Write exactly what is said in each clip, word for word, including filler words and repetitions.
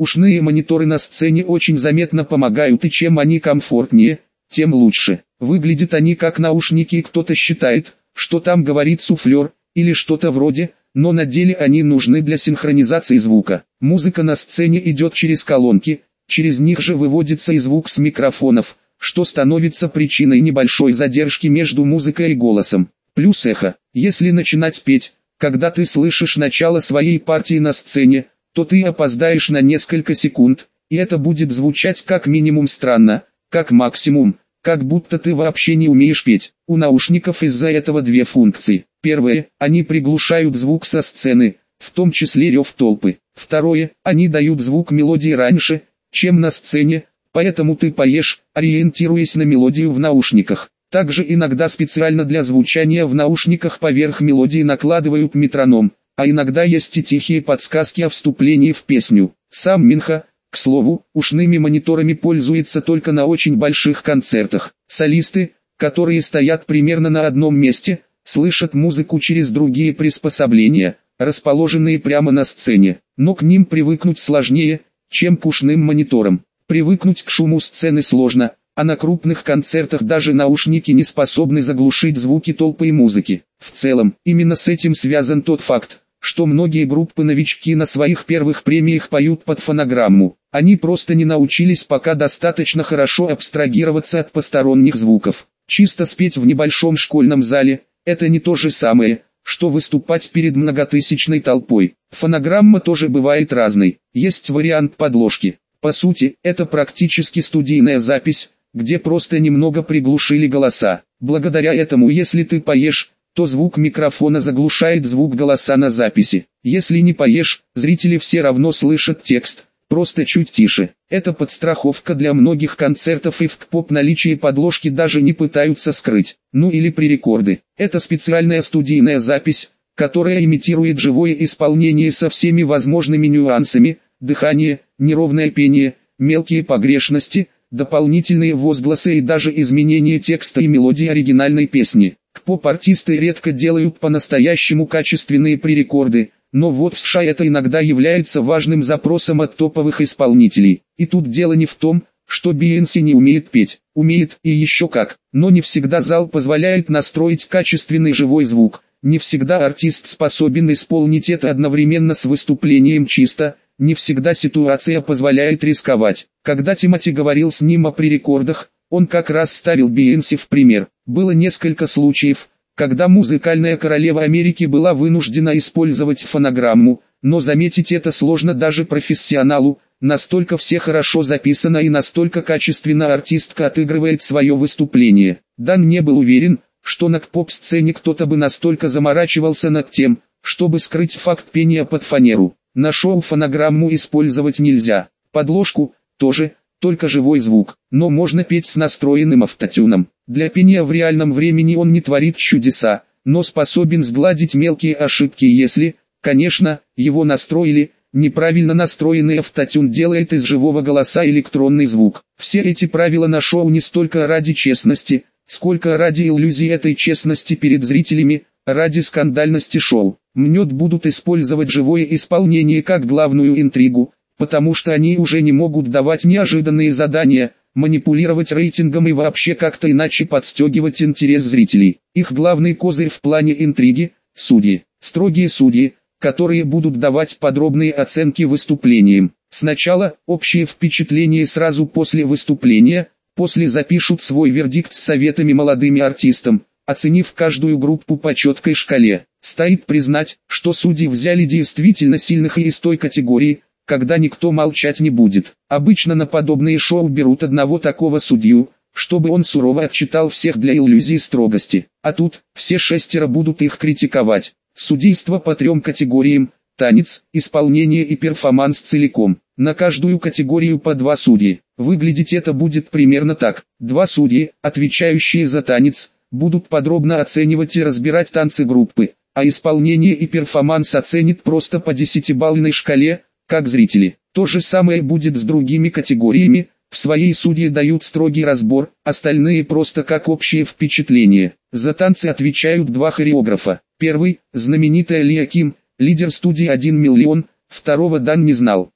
Ушные мониторы на сцене очень заметно помогают, и чем они комфортнее, тем лучше. Выглядят они как наушники, и кто-то считает, что там говорит суфлер, или что-то вроде, но на деле они нужны для синхронизации звука. Музыка на сцене идет через колонки, через них же выводится и звук с микрофонов, что становится причиной небольшой задержки между музыкой и голосом. Плюс эхо. Если начинать петь, когда ты слышишь начало своей партии на сцене, то ты опоздаешь на несколько секунд, и это будет звучать как минимум странно, как максимум, как будто ты вообще не умеешь петь. У наушников из-за этого две функции. Первое, они приглушают звук со сцены, в том числе рев толпы. Второе, они дают звук мелодии раньше, чем на сцене, поэтому ты поешь, ориентируясь на мелодию в наушниках. Также иногда специально для звучания в наушниках поверх мелодии накладывают метроном, а иногда есть и тихие подсказки о вступлении в песню. Сам Минха, к слову, ушными мониторами пользуется только на очень больших концертах. Солисты, которые стоят примерно на одном месте, слышат музыку через другие приспособления, расположенные прямо на сцене, но к ним привыкнуть сложнее, чем к ушным мониторам. Привыкнуть к шуму сцены сложно, а на крупных концертах даже наушники не способны заглушить звуки толпы и музыки. В целом, именно с этим связан тот факт, что многие группы-новички на своих первых премиях поют под фонограмму. Они просто не научились пока достаточно хорошо абстрагироваться от посторонних звуков. Чисто спеть в небольшом школьном зале – это не то же самое, что выступать перед многотысячной толпой. Фонограмма тоже бывает разной. Есть вариант подложки. По сути, это практически студийная запись, где просто немного приглушили голоса. Благодаря этому, если ты поешь, то звук микрофона заглушает звук голоса на записи. Если не поешь, зрители все равно слышат текст, просто чуть тише. Это подстраховка для многих концертов, и в КПоп наличие подложки даже не пытаются скрыть. Ну или пререкорды. Это специальная студийная запись, которая имитирует живое исполнение со всеми возможными нюансами: дыхание, неровное пение, мелкие погрешности, дополнительные возгласы и даже изменение текста и мелодии оригинальной песни. КПоп-артисты редко делают по-настоящему качественные пререкорды, но вот в США это иногда является важным запросом от топовых исполнителей. И тут дело не в том, что Бейонсе не умеет петь. Умеет, и еще как. Но не всегда зал позволяет настроить качественный живой звук. Не всегда артист способен исполнить это одновременно с выступлением чисто. Не всегда ситуация позволяет рисковать. Когда Тимати говорил с ним о пререкордах, он как раз ставил Бейонсе в пример. Было несколько случаев, когда музыкальная королева Америки была вынуждена использовать фонограмму, но заметить это сложно даже профессионалу, настолько все хорошо записано и настолько качественно артистка отыгрывает свое выступление. Дан не был уверен, что на поп-сцене кто-то бы настолько заморачивался над тем, чтобы скрыть факт пения под фанеру. На шоу фонограмму использовать нельзя, подложку тоже, только живой звук, но можно петь с настроенным автотюном. Для пения в реальном времени он не творит чудеса, но способен сгладить мелкие ошибки, если, конечно, его настроили. Неправильно настроенный автотюн делает из живого голоса электронный звук. Все эти правила на шоу не столько ради честности, сколько ради иллюзии этой честности перед зрителями, ради скандальности шоу. Мнет будут использовать живое исполнение как главную интригу, потому что они уже не могут давать неожиданные задания, манипулировать рейтингом и вообще как-то иначе подстегивать интерес зрителей. Их главный козырь в плане интриги – судьи. Строгие судьи, которые будут давать подробные оценки выступлениям. Сначала общее впечатление сразу после выступления, после запишут свой вердикт с советами молодым артистам, оценив каждую группу по четкой шкале. Стоит признать, что судьи взяли действительно сильных и из той категории, когда никто молчать не будет. Обычно на подобные шоу берут одного такого судью, чтобы он сурово отчитал всех для иллюзии строгости. А тут, все шестеро будут их критиковать. Судейство по трем категориям: танец, исполнение и перформанс целиком. На каждую категорию по два судьи. Выглядеть это будет примерно так. Два судьи, отвечающие за танец, будут подробно оценивать и разбирать танцы группы, а исполнение и перформанс оценит просто по десятибалльной шкале, как зрители. То же самое будет с другими категориями. В своей судьи дают строгий разбор, остальные просто как общее впечатление. За танцы отвечают два хореографа. Первый, знаменитая Лия Ким, лидер студии один миллион, второго Дан не знал.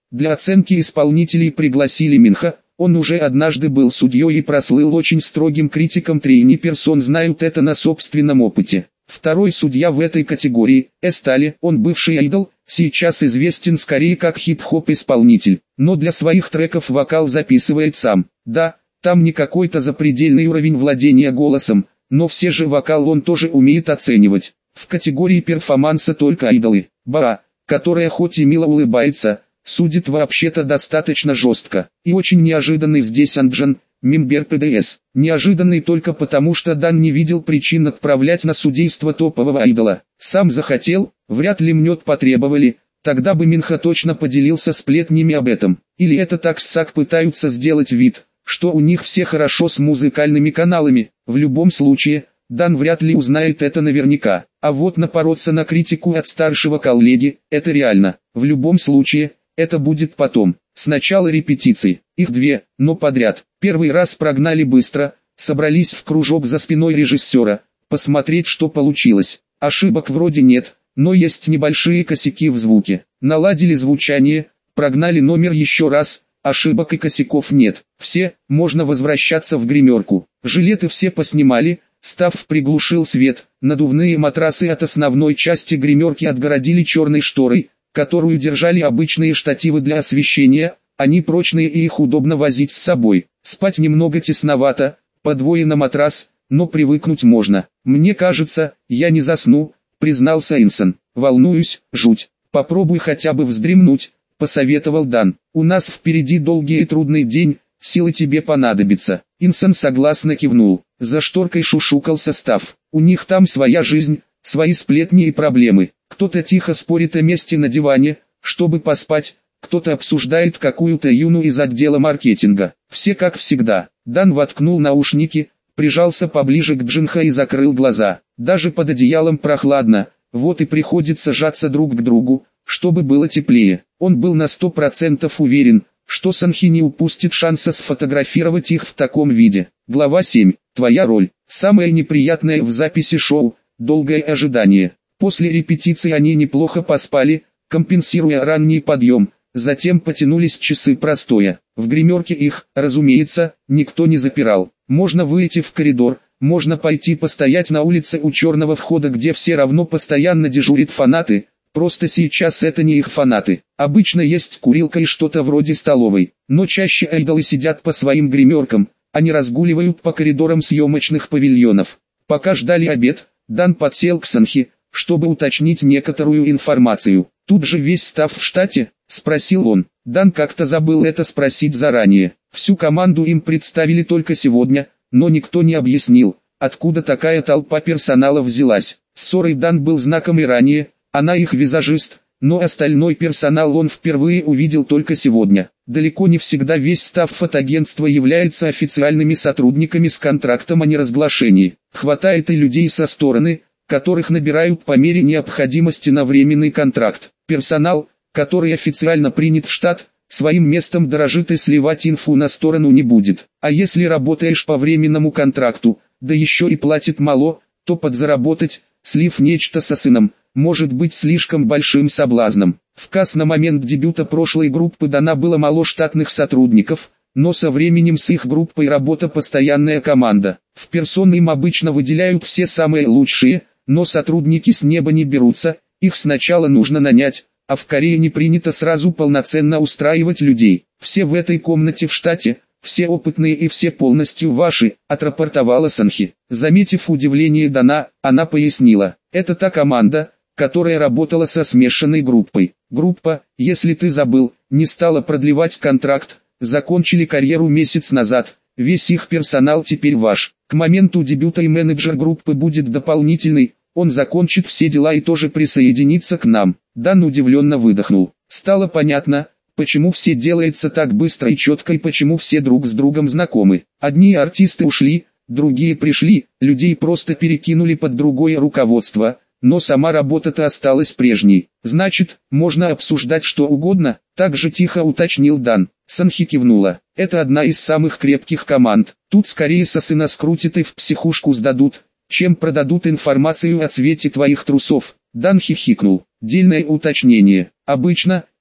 Для оценки исполнителей пригласили Минха. Он уже однажды был судьей и прослыл очень строгим критиком. Трейни персон знают это на собственном опыте. Второй судья в этой категории – Эстали, он бывший айдол, сейчас известен скорее как хип-хоп исполнитель, но для своих треков вокал записывает сам. Да, там не какой-то запредельный уровень владения голосом, но все же вокал он тоже умеет оценивать. В категории перформанса только айдолы. Баа, которая хоть и мило улыбается, судит вообще-то достаточно жестко. И очень неожиданный здесь Анджан, Мембер ПДС. Неожиданный только потому, что Дан не видел причин отправлять на судейство топового айдола. Сам захотел, вряд ли мнет потребовали, тогда бы Минха точно поделился сплетнями об этом. Или это так ссак пытаются сделать вид, что у них все хорошо с музыкальными каналами. В любом случае, Дан вряд ли узнает это наверняка. А вот напороться на критику от старшего коллеги, это реально. В любом случае, это будет потом. Сначала репетиции, их две, но подряд. Первый раз прогнали быстро, собрались в кружок за спиной режиссера, посмотреть, что получилось. Ошибок вроде нет, но есть небольшие косяки в звуке. Наладили звучание, прогнали номер еще раз, ошибок и косяков нет. Все, можно возвращаться в гримерку. Жилеты все поснимали, Став приглушил свет, надувные матрасы от основной части гримерки отгородили черной шторой, которую держали обычные штативы для освещения, они прочные и их удобно возить с собой. Спать немного тесновато, по двое на матрас, но привыкнуть можно. Мне кажется, я не засну, признался Инсон. Волнуюсь, жуть. Попробуй хотя бы вздремнуть, посоветовал Дан. У нас впереди долгий и трудный день, силы тебе понадобятся. Инсон согласно кивнул. За шторкой шушукался Став. У них там своя жизнь, свои сплетни и проблемы. Кто-то тихо спорит о месте на диване, чтобы поспать, кто-то обсуждает какую-то юну из отдела маркетинга. Все как всегда. Дан воткнул наушники, прижался поближе к Джинха и закрыл глаза. Даже под одеялом прохладно, вот и приходится сжаться друг к другу, чтобы было теплее. Он был на сто процентов уверен, что Санхи не упустит шанса сфотографировать их в таком виде. Глава семь. Твоя роль. Самое неприятное в записи шоу – долгое ожидание. После репетиции они неплохо поспали, компенсируя ранний подъем, затем потянулись часы простоя. В гримерке их, разумеется, никто не запирал. Можно выйти в коридор, можно пойти постоять на улице у черного входа, где все равно постоянно дежурят фанаты, просто сейчас это не их фанаты. Обычно есть курилка и что-то вроде столовой, но чаще айдолы сидят по своим гримеркам, они разгуливают по коридорам съемочных павильонов. Пока ждали обед, Дан подсел к Санхи, чтобы уточнить некоторую информацию. Тут же весь став в штате, спросил он. Дан как-то забыл это спросить заранее. Всю команду им представили только сегодня, но никто не объяснил, откуда такая толпа персонала взялась. С Сорой Дан был знаком и ранее, она их визажист, но остальной персонал он впервые увидел только сегодня. Далеко не всегда весь став фотоагентства является официальными сотрудниками с контрактом о неразглашении. Хватает и людей со стороны, которых набирают по мере необходимости на временный контракт. Персонал, который официально принят в штат, своим местом дорожит и сливать инфу на сторону не будет. А если работаешь по временному контракту, да еще и платит мало, то подзаработать, слив нечто со сыном, может быть слишком большим соблазном. В КАС на момент дебюта прошлой группы дана было мало штатных сотрудников, но со временем с их группой работа постоянная команда. В персоны им обычно выделяют все самые лучшие, но сотрудники с неба не берутся, их сначала нужно нанять, а в Корее не принято сразу полноценно устраивать людей. Все в этой комнате в штате, все опытные и все полностью ваши, отрапортовала Санхи. Заметив удивление Дана, она пояснила, это та команда, которая работала со смешанной группой. Группа, если ты забыл, не стала продлевать контракт, закончили карьеру месяц назад, весь их персонал теперь ваш. К моменту дебюта и менеджер группы будет дополнительный, он закончит все дела и тоже присоединится к нам. Дан удивленно выдохнул. Стало понятно, почему все делается так быстро и четко и почему все друг с другом знакомы. Одни артисты ушли, другие пришли, людей просто перекинули под другое руководство, но сама работа-то осталась прежней. Значит, можно обсуждать что угодно, так же тихо уточнил Дан. Санхи кивнула. Это одна из самых крепких команд. Тут скорее сосына скрутит и в психушку сдадут, чем продадут информацию о цвете твоих трусов. Дан хихикнул. Дельное уточнение. Обычно,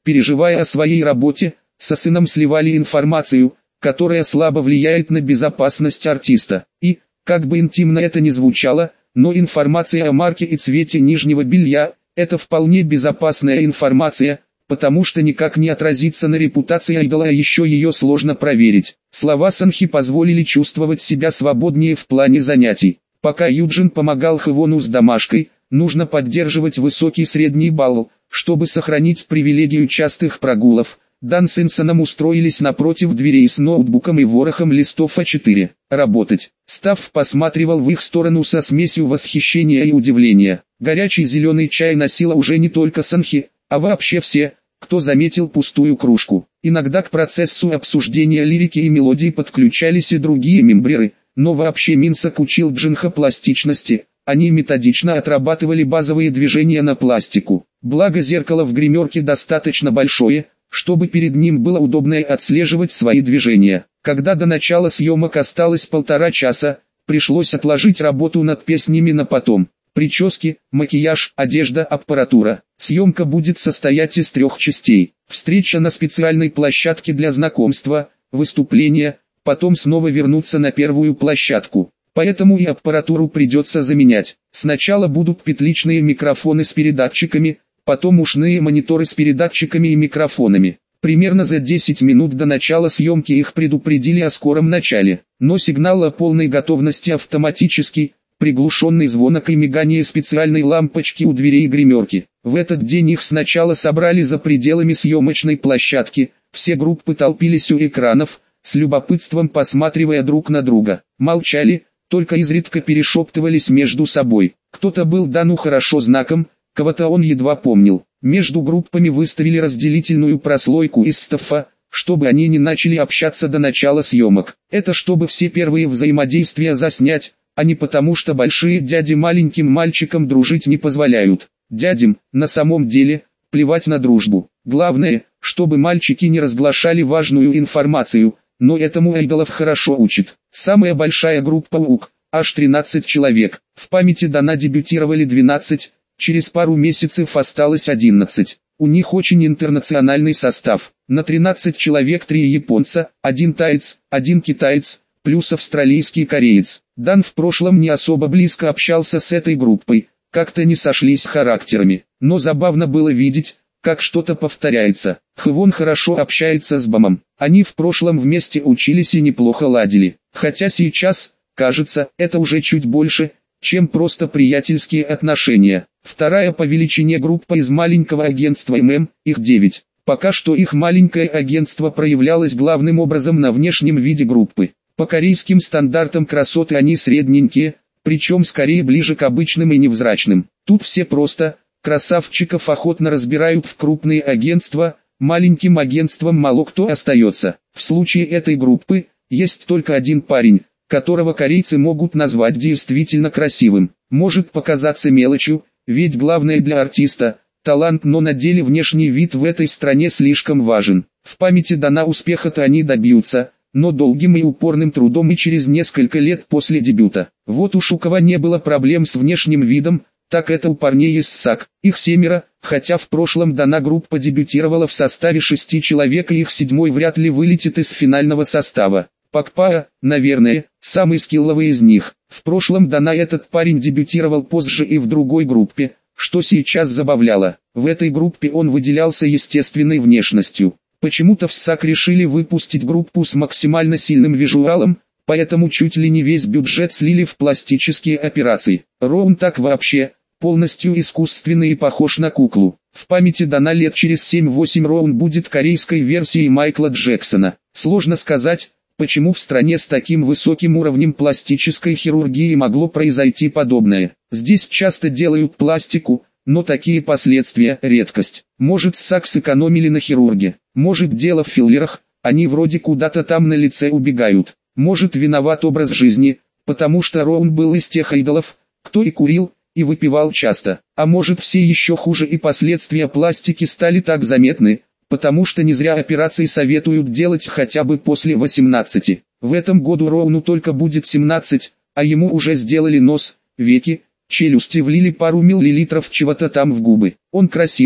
переживая о своей работе, со сыном сливали информацию, которая слабо влияет на безопасность артиста. И, как бы интимно это ни звучало, но информация о марке и цвете нижнего белья – это вполне безопасная информация, потому что никак не отразится на репутации айдола, а еще ее сложно проверить. Слова Санхи позволили чувствовать себя свободнее в плане занятий. Пока Юджин помогал Хэвону с домашкой, нужно поддерживать высокий средний балл, чтобы сохранить привилегию частых прогулов. Дан с Инсоном устроились напротив дверей с ноутбуком и ворохом листов а четыре. Работать. Став посматривал в их сторону со смесью восхищения и удивления. Горячий зеленый чай носила уже не только Санхи, а вообще все, кто заметил пустую кружку. Иногда к процессу обсуждения лирики и мелодий подключались и другие мембреры, но вообще Минсок учил Джинха пластичности. Они методично отрабатывали базовые движения на пластику. Благо зеркало в гримерке достаточно большое, чтобы перед ним было удобно отслеживать свои движения. Когда до начала съемок осталось полтора часа, пришлось отложить работу над песнями на потом. Прически, макияж, одежда, аппаратура. Съемка будет состоять из трех частей. Встреча на специальной площадке для знакомства, выступление, потом снова вернуться на первую площадку. Поэтому и аппаратуру придется заменять. Сначала будут петличные микрофоны с передатчиками, потом ушные мониторы с передатчиками и микрофонами. Примерно за десять минут до начала съемки их предупредили о скором начале. Но сигнал о полной готовности автоматический, приглушенный звонок и мигание специальной лампочки у дверей гримерки. В этот день их сначала собрали за пределами съемочной площадки, все группы толпились у экранов, с любопытством посматривая друг на друга. Молчали, только изредка перешептывались между собой. Кто-то был Дану хорошо знаком, кого-то он едва помнил. Между группами выставили разделительную прослойку из стаффа, чтобы они не начали общаться до начала съемок. Это чтобы все первые взаимодействия заснять, а не потому что большие дяди маленьким мальчикам дружить не позволяют. Дядям, на самом деле, плевать на дружбу. Главное, чтобы мальчики не разглашали важную информацию, но этому айдолов хорошо учат. Самая большая группа УК, аж тринадцать человек. В памяти Дана дебютировали двенадцать, через пару месяцев осталось одиннадцать. У них очень интернациональный состав. На тринадцать человек три японца, один таец, один китаец, плюс австралийский кореец. Дан в прошлом не особо близко общался с этой группой, как-то не сошлись характерами. Но забавно было видеть, как что-то повторяется. Хэвон хорошо общается с Бамом. Они в прошлом вместе учились и неплохо ладили. Хотя сейчас, кажется, это уже чуть больше, чем просто приятельские отношения. Вторая по величине группа из маленького агентства эм эм, их девять. Пока что их маленькое агентство проявлялось главным образом на внешнем виде группы. По корейским стандартам красоты они средненькие, причем скорее ближе к обычным и невзрачным. Тут все просто, красавчиков охотно разбирают в крупные агентства, маленьким агентствам мало кто остается. В случае этой группы, есть только один парень, которого корейцы могут назвать действительно красивым. Может показаться мелочью, ведь главное для артиста – талант, но на деле внешний вид в этой стране слишком важен. В памяти Дана успеха-то они добьются, но долгим и упорным трудом и через несколько лет после дебюта. Вот уж у кого не было проблем с внешним видом, так это у парней из САК. Их семеро, хотя в прошлом Дана группа дебютировала в составе шести человек, и их седьмой вряд ли вылетит из финального состава. Пакпаа, наверное, самый скилловый из них. В прошлом Дана этот парень дебютировал позже и в другой группе, что сейчас забавляло. В этой группе он выделялся естественной внешностью. Почему-то в САК решили выпустить группу с максимально сильным визуалом, поэтому чуть ли не весь бюджет слили в пластические операции. Роун так вообще, полностью искусственный и похож на куклу. В памяти Дана лет через семь-восемь Роун будет корейской версией Майкла Джексона. Сложно сказать, почему в стране с таким высоким уровнем пластической хирургии могло произойти подобное. Здесь часто делают пластику, но такие последствия – редкость. Может, САК сэкономили на хирурге, может дело в филлерах, они вроде куда-то там на лице убегают. Может, виноват образ жизни, потому что Роун был из тех айдолов, кто и курил, и выпивал часто. А может, все еще хуже, и последствия пластики стали так заметны, потому что не зря операции советуют делать хотя бы после восемнадцати. В этом году Роуну только будет семнадцать, а ему уже сделали нос, веки, челюсти, влили пару миллилитров чего-то там в губы. Он красивый,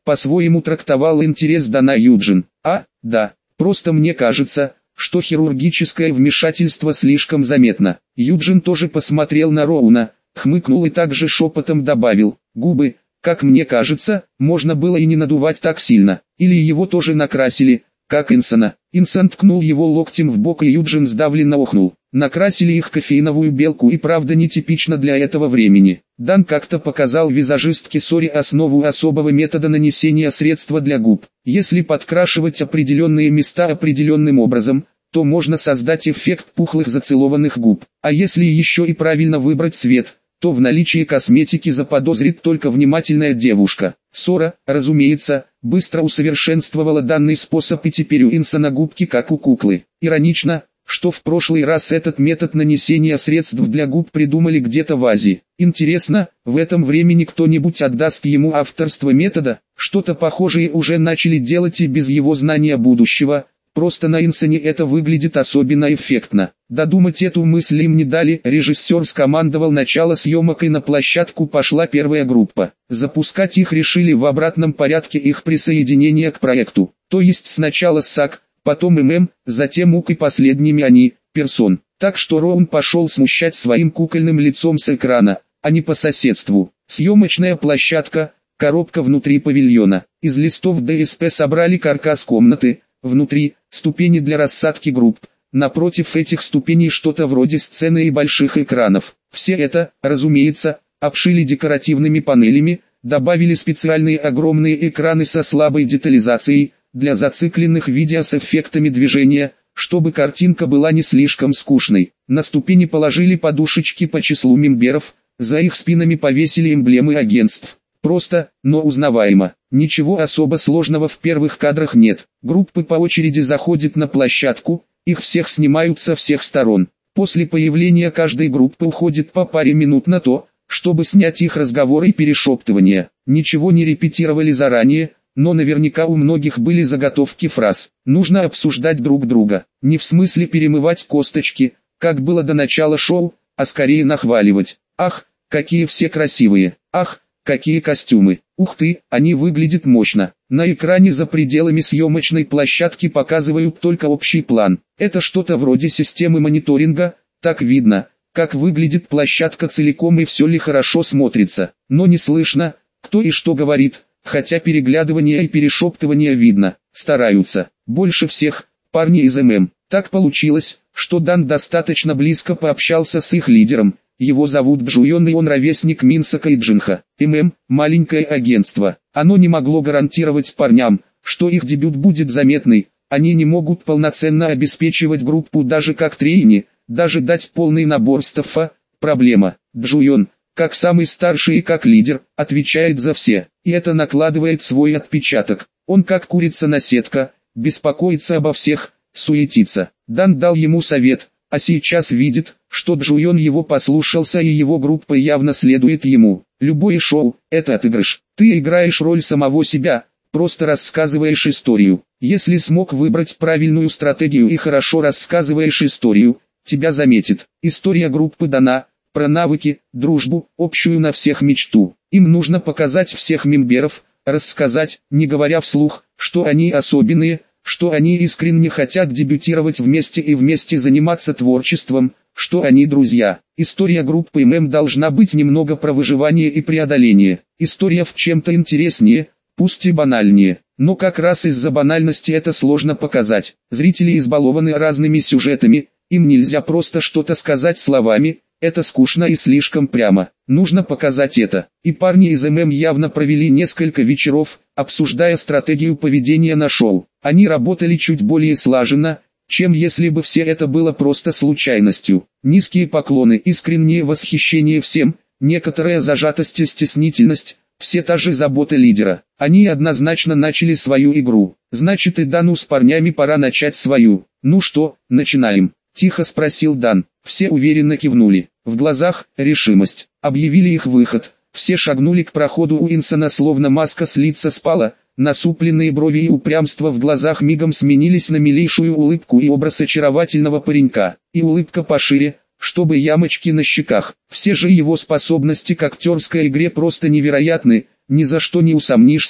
по-своему трактовал интерес Дана Юджин. А, да, просто мне кажется, что хирургическое вмешательство слишком заметно. Юджин тоже посмотрел на Роуна, хмыкнул и также шепотом добавил: губы, как мне кажется, можно было и не надувать так сильно. Или его тоже накрасили, как Инсона. Инсон ткнул его локтем в бок, и Юджин сдавленно охнул. Накрасили их кофеиновую белку, и правда нетипично для этого времени. Дан как-то показал визажистке Сори основу особого метода нанесения средства для губ. Если подкрашивать определенные места определенным образом, то можно создать эффект пухлых зацелованных губ. А если еще и правильно выбрать цвет, то в наличии косметики заподозрит только внимательная девушка. Сора, разумеется, быстро усовершенствовала данный способ, и теперь у Инсона губки как у куклы. Иронично, что в прошлый раз этот метод нанесения средств для губ придумали где-то в Азии. Интересно, в этом времени кто-нибудь отдаст ему авторство метода? Что-то похожее уже начали делать и без его знания будущего. Просто на Инсоне это выглядит особенно эффектно. Додумать эту мысль им не дали. Режиссер скомандовал начало съемок, и на площадку пошла первая группа. Запускать их решили в обратном порядке их присоединения к проекту. То есть сначала Сак, потом ММ, затем Ук и последними они, Персон. Так что Роун пошел смущать своим кукольным лицом с экрана, а не по соседству. Съемочная площадка, коробка внутри павильона. Из листов ДСП собрали каркас комнаты. Внутри – ступени для рассадки групп. Напротив этих ступеней что-то вроде сцены и больших экранов. Все это, разумеется, обшили декоративными панелями, добавили специальные огромные экраны со слабой детализацией, для зацикленных видео с эффектами движения, чтобы картинка была не слишком скучной. На ступени положили подушечки по числу мемберов, за их спинами повесили эмблемы агентств. Просто, но узнаваемо. Ничего особо сложного в первых кадрах нет. Группы по очереди заходят на площадку, их всех снимают со всех сторон. После появления каждой группы уходит по паре минут на то, чтобы снять их разговоры и перешептывания. Ничего не репетировали заранее, но наверняка у многих были заготовки фраз. Нужно обсуждать друг друга. Не в смысле перемывать косточки, как было до начала шоу, а скорее нахваливать. Ах, какие все красивые. Ах, какие костюмы! Ух ты, они выглядят мощно. На экране за пределами съемочной площадки показывают только общий план. Это что-то вроде системы мониторинга, так видно, как выглядит площадка целиком и все ли хорошо смотрится. Но не слышно, кто и что говорит, хотя переглядывание и перешептывание видно. Стараются. Больше всех, парни из ММ. Так получилось, что Дан достаточно близко пообщался с их лидером. Его зовут Бжуйон, и он ровесник Минсока и Джинха. ММ – маленькое агентство. Оно не могло гарантировать парням, что их дебют будет заметный. Они не могут полноценно обеспечивать группу даже как трейни, даже дать полный набор стаффа. Проблема. Бжуйон, как самый старший и как лидер, отвечает за все. И это накладывает свой отпечаток. Он как курица-наседка, беспокоится обо всех, суетится. Дан дал ему совет. А сейчас видит, что Бжуйон его послушался, и его группа явно следует ему. Любое шоу – это отыгрыш. Ты играешь роль самого себя, просто рассказываешь историю. Если смог выбрать правильную стратегию и хорошо рассказываешь историю, тебя заметит. История группы дана, про навыки, дружбу, общую на всех мечту. Им нужно показать всех мемберов, рассказать, не говоря вслух, что они особенные, что они искренне хотят дебютировать вместе и вместе заниматься творчеством, что они друзья. История группы ММ должна быть немного про выживание и преодоление. История в чем-то интереснее, пусть и банальнее. Но как раз из-за банальности это сложно показать. Зрители избалованы разными сюжетами, им нельзя просто что-то сказать словами, это скучно и слишком прямо. Нужно показать это. И парни из ММ явно провели несколько вечеров, обсуждая стратегию поведения на шоу. Они работали чуть более слаженно, чем если бы все это было просто случайностью. Низкие поклоны, искреннее восхищение всем, некоторая зажатость и стеснительность, все та же забота лидера. Они однозначно начали свою игру. Значит, и Дану с парнями пора начать свою. Ну что, начинаем? Тихо спросил Дан. Все уверенно кивнули. В глазах решимость. Объявили их выход. Все шагнули к проходу у Инсона, словно маска с лица спала. Насупленные брови и упрямство в глазах мигом сменились на милейшую улыбку и образ очаровательного паренька. И улыбка пошире, чтобы ямочки на щеках. Все же его способности к актерской игре просто невероятны. Ни за что не усомнишься,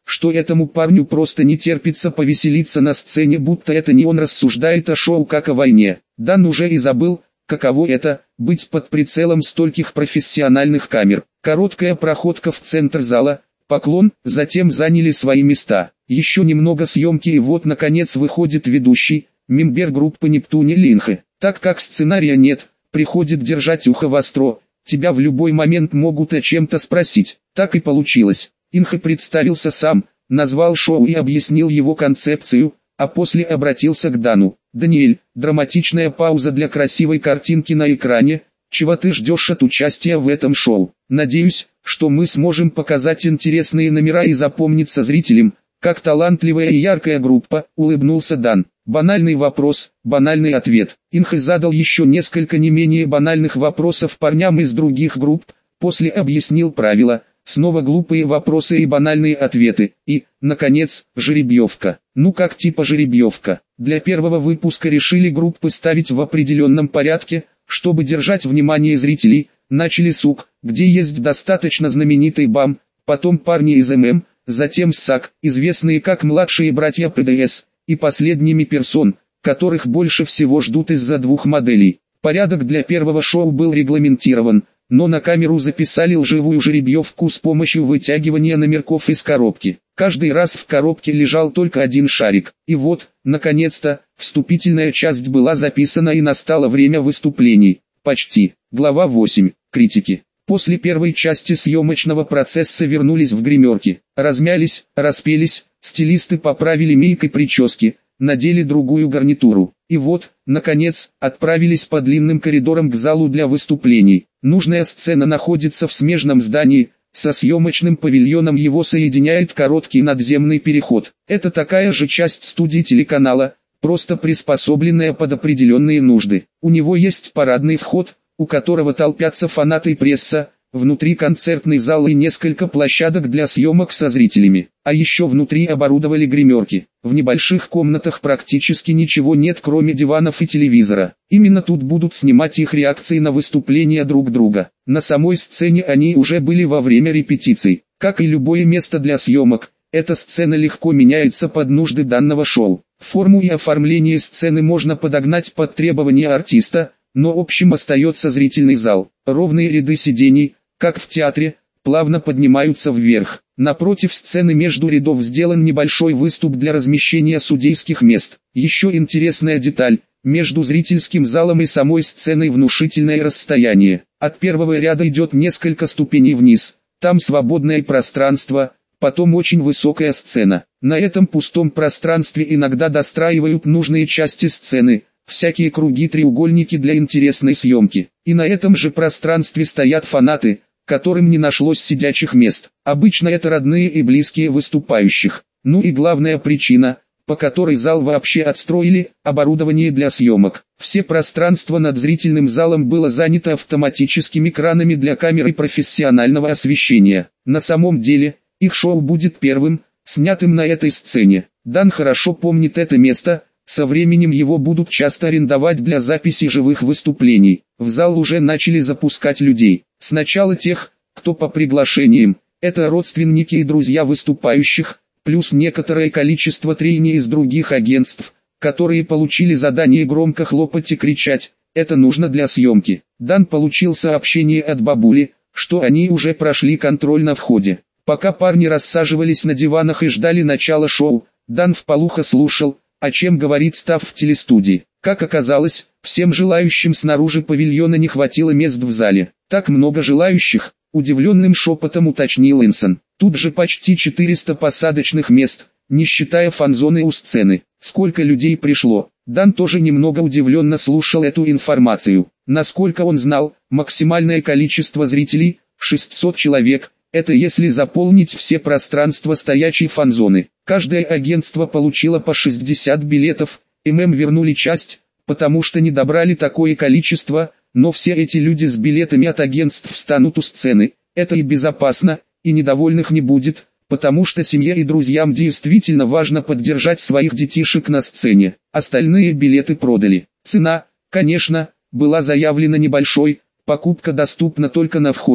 что этому парню просто не терпится повеселиться на сцене, будто это не он рассуждает о шоу как о войне. Дан уже и забыл, каково это – быть под прицелом стольких профессиональных камер. Короткая проходка в центр зала, поклон, затем заняли свои места. Еще немного съемки и вот наконец выходит ведущий, мембер группы Нептуне Линхе. Так как сценария нет, приходит держать ухо востро, тебя в любой момент могут о чем-то спросить. Так и получилось. Инхе представился сам, назвал шоу и объяснил его концепцию, а после обратился к Дану. «Даниэль, драматичная пауза для красивой картинки на экране, чего ты ждешь от участия в этом шоу? Надеюсь, что мы сможем показать интересные номера и запомниться зрителям, как талантливая и яркая группа», — улыбнулся Дан. Банальный вопрос, банальный ответ. Инхе задал еще несколько не менее банальных вопросов парням из других групп, после объяснил правила. Снова глупые вопросы и банальные ответы. И, наконец, жеребьевка. Ну как типа жеребьевка. Для первого выпуска решили группы ставить в определенном порядке, чтобы держать внимание зрителей. Начали с УК, где есть достаточно знаменитый БАМ, потом парни из ММ, затем САК, известные как младшие братья ПДС, и последними персон, которых больше всего ждут из-за двух моделей. Порядок для первого шоу был регламентирован, но на камеру записали лживую жеребьевку с помощью вытягивания номерков из коробки. Каждый раз в коробке лежал только один шарик. И вот, наконец-то, вступительная часть была записана и настало время выступлений. Почти. Глава восемь. Критики. После первой части съемочного процесса вернулись в гримерки. Размялись, распелись, стилисты поправили мейк и прически, надели другую гарнитуру. И вот, наконец, отправились по длинным коридорам к залу для выступлений. Нужная сцена находится в смежном здании, со съемочным павильоном его соединяет короткий надземный переход. Это такая же часть студии телеканала, просто приспособленная под определенные нужды. У него есть парадный вход, у которого толпятся фанаты и пресса, внутри концертный зал и несколько площадок для съемок со зрителями. А еще внутри оборудовали гримерки. В небольших комнатах практически ничего нет, кроме диванов и телевизора. Именно тут будут снимать их реакции на выступления друг друга. На самой сцене они уже были во время репетиций. Как и любое место для съемок, эта сцена легко меняется под нужды данного шоу. Форму и оформление сцены можно подогнать под требования артиста, но общим остается зрительный зал. Ровные ряды сидений, как в театре, плавно поднимаются вверх. Напротив сцены между рядов сделан небольшой выступ для размещения судейских мест. Еще интересная деталь, между зрительским залом и самой сценой внушительное расстояние. От первого ряда идет несколько ступеней вниз, там свободное пространство, потом очень высокая сцена. На этом пустом пространстве иногда достраивают нужные части сцены, всякие круги-треугольники для интересной съемки. И на этом же пространстве стоят фанаты, которым не нашлось сидячих мест. Обычно это родные и близкие выступающих. Ну и главная причина, по которой зал вообще отстроили, оборудование для съемок. Все пространство над зрительным залом было занято автоматическими кранами для камер и профессионального освещения. На самом деле, их шоу будет первым, снятым на этой сцене. Дан хорошо помнит это место. Со временем его будут часто арендовать для записи живых выступлений. В зал уже начали запускать людей. Сначала тех, кто по приглашениям. Это родственники и друзья выступающих, плюс некоторое количество трейни из других агентств, которые получили задание громко хлопать и кричать. Это нужно для съемки. Дан получил сообщение от бабули, что они уже прошли контроль на входе. Пока парни рассаживались на диванах и ждали начала шоу, Дан вполуха слушал, о чем говорит став в телестудии. Как оказалось, всем желающим снаружи павильона не хватило мест в зале. Так много желающих, удивленным шепотом уточнил Инсон. Тут же почти четыреста посадочных мест, не считая фан-зоны у сцены. Сколько людей пришло? Дан тоже немного удивленно слушал эту информацию. Насколько он знал, максимальное количество зрителей – шестьсот человек. Это если заполнить все пространства стоячей фан-зоны. Каждое агентство получило по шестьдесят билетов, ММ вернули часть, потому что не добрали такое количество, но все эти люди с билетами от агентств встанут у сцены. Это и безопасно, и недовольных не будет, потому что семье и друзьям действительно важно поддержать своих детишек на сцене. Остальные билеты продали. Цена, конечно, была заявлена небольшой, покупка доступна только на входе,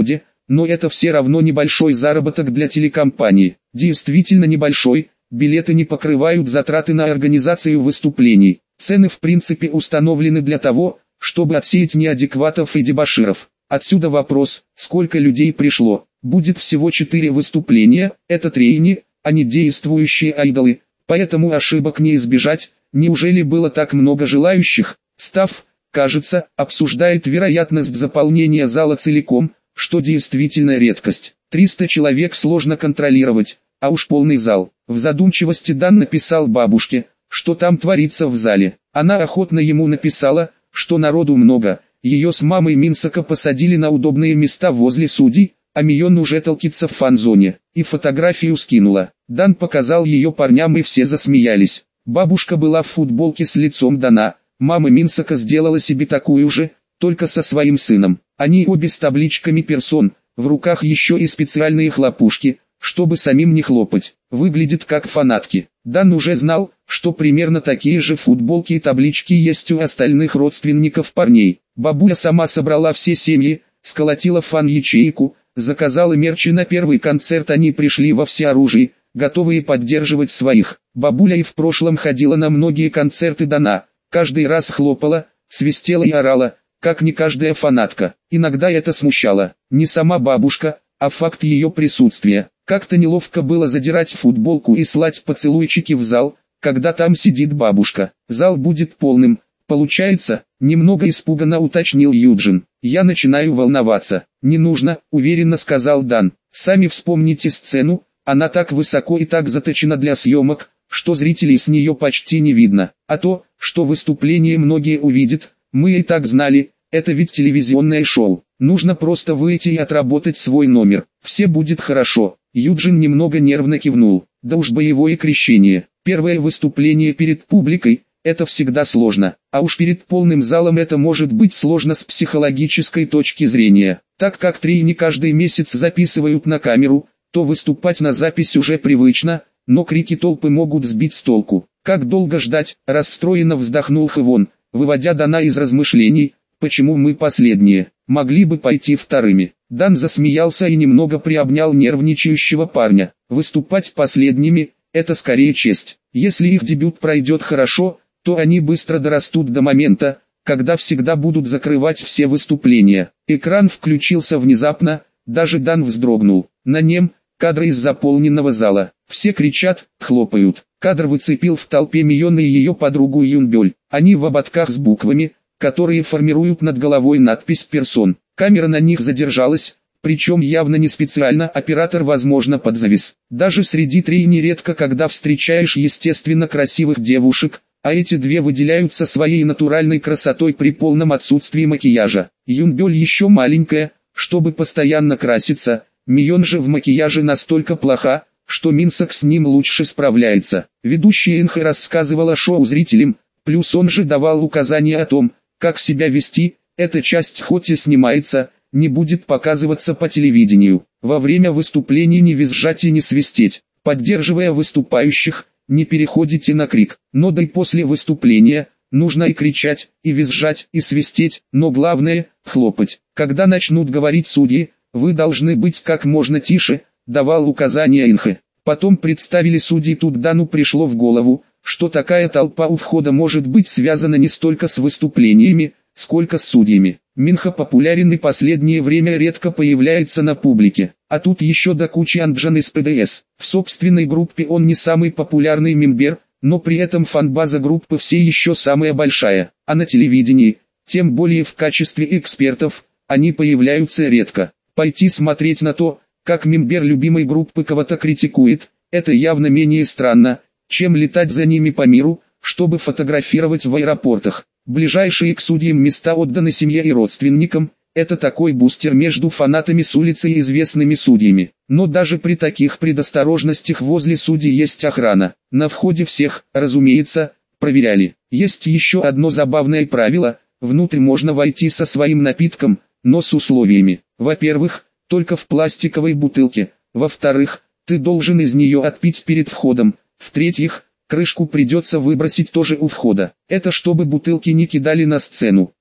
но это все равно небольшой заработок для телекомпании. Действительно небольшой, билеты не покрывают затраты на организацию выступлений. Цены в принципе установлены для того, чтобы отсеять неадекватов и дебоширов. Отсюда вопрос, сколько людей пришло. Будет всего четыре выступления, это трейни, а не действующие айдолы, поэтому ошибок не избежать. Неужели было так много желающих? Став, кажется, обсуждает вероятность заполнения зала целиком, что действительно редкость. триста человек сложно контролировать, а уж полный зал. В задумчивости Дан написал бабушке, что там творится в зале. Она охотно ему написала, что народу много. Ее с мамой Минсока посадили на удобные места возле судей, а Мион уже толкится в фан-зоне, и фотографию скинула. Дан показал ее парням и все засмеялись. Бабушка была в футболке с лицом Дана, мама Минсока сделала себе такую же, только со своим сыном. Они обе с табличками персон, в руках еще и специальные хлопушки, чтобы самим не хлопать. Выглядит как фанатки. Дан уже знал, что примерно такие же футболки и таблички есть у остальных родственников парней. Бабуля сама собрала все семьи, сколотила фан-ячейку, заказала мерч, и на первый концерт они пришли во всеоружии, готовые поддерживать своих. Бабуля и в прошлом ходила на многие концерты Дана, каждый раз хлопала, свистела и орала, как не каждая фанатка. Иногда это смущало, не сама бабушка, а факт ее присутствия. Как-то неловко было задирать футболку и слать поцелуйчики в зал, когда там сидит бабушка. Зал будет полным, получается, немного испуганно уточнил Юджин. Я начинаю волноваться. Не нужно, уверенно сказал Дан. Сами вспомните сцену, она так высоко и так заточена для съемок, что зрителей с нее почти не видно. А то, что выступление многие увидят, мы и так знали, это ведь телевизионное шоу. Нужно просто выйти и отработать свой номер. Все будет хорошо. Юджин немного нервно кивнул. Да уж боевое крещение. Первое выступление перед публикой – это всегда сложно. А уж перед полным залом это может быть сложно с психологической точки зрения. Так как трейни каждый месяц записывают на камеру, то выступать на запись уже привычно, но крики толпы могут сбить с толку. Как долго ждать, расстроенно вздохнул Хэвон, выводя Дана из размышлений, почему мы последние, могли бы пойти вторыми. Дан засмеялся и немного приобнял нервничающего парня. Выступать последними – это скорее честь. Если их дебют пройдет хорошо, то они быстро дорастут до момента, когда всегда будут закрывать все выступления. Экран включился внезапно, даже Дан вздрогнул. На нем – кадры из заполненного зала. Все кричат, хлопают. Кадр выцепил в толпе Мион и ее подругу Юнбёль. Они в ободках с буквами, которые формируют над головой надпись «Персон». Камера на них задержалась, причем явно не специально, оператор возможно подзавис. Даже среди трейни редко когда встречаешь естественно красивых девушек, а эти две выделяются своей натуральной красотой при полном отсутствии макияжа. Юнбёль еще маленькая, чтобы постоянно краситься, Мион же в макияже настолько плоха, что Минсок с ним лучше справляется. Ведущая Инхэ рассказывала шоу зрителям, плюс он же давал указания о том, как себя вести. Эта часть хоть и снимается, не будет показываться по телевидению. Во время выступлений не визжать и не свистеть. Поддерживая выступающих, не переходите на крик. Но да и после выступления, нужно и кричать, и визжать, и свистеть, но главное – хлопать. Когда начнут говорить судьи, вы должны быть как можно тише, давал указания Инхэ. Потом представили судей, тут Дану пришло в голову, что такая толпа у входа может быть связана не столько с выступлениями, сколько с судьями. Минха популярен и последнее время редко появляется на публике, а тут еще до кучи Анджан из ПДС. В собственной группе он не самый популярный мембер, но при этом фан-база группы все еще самая большая, а на телевидении, тем более в качестве экспертов, они появляются редко. Пойти смотреть на то, как мембер любимой группы кого-то критикует, это явно менее странно, чем летать за ними по миру, чтобы фотографировать в аэропортах. Ближайшие к судьям места отданы семье и родственникам, это такой бустер между фанатами с улицы и известными судьями. Но даже при таких предосторожностях возле судей есть охрана. На входе всех, разумеется, проверяли. Есть еще одно забавное правило, внутрь можно войти со своим напитком, но с условиями. Во-первых, только в пластиковой бутылке. Во-вторых, ты должен из нее отпить перед входом. В-третьих, крышку придется выбросить тоже у входа. Это чтобы бутылки не кидали на сцену.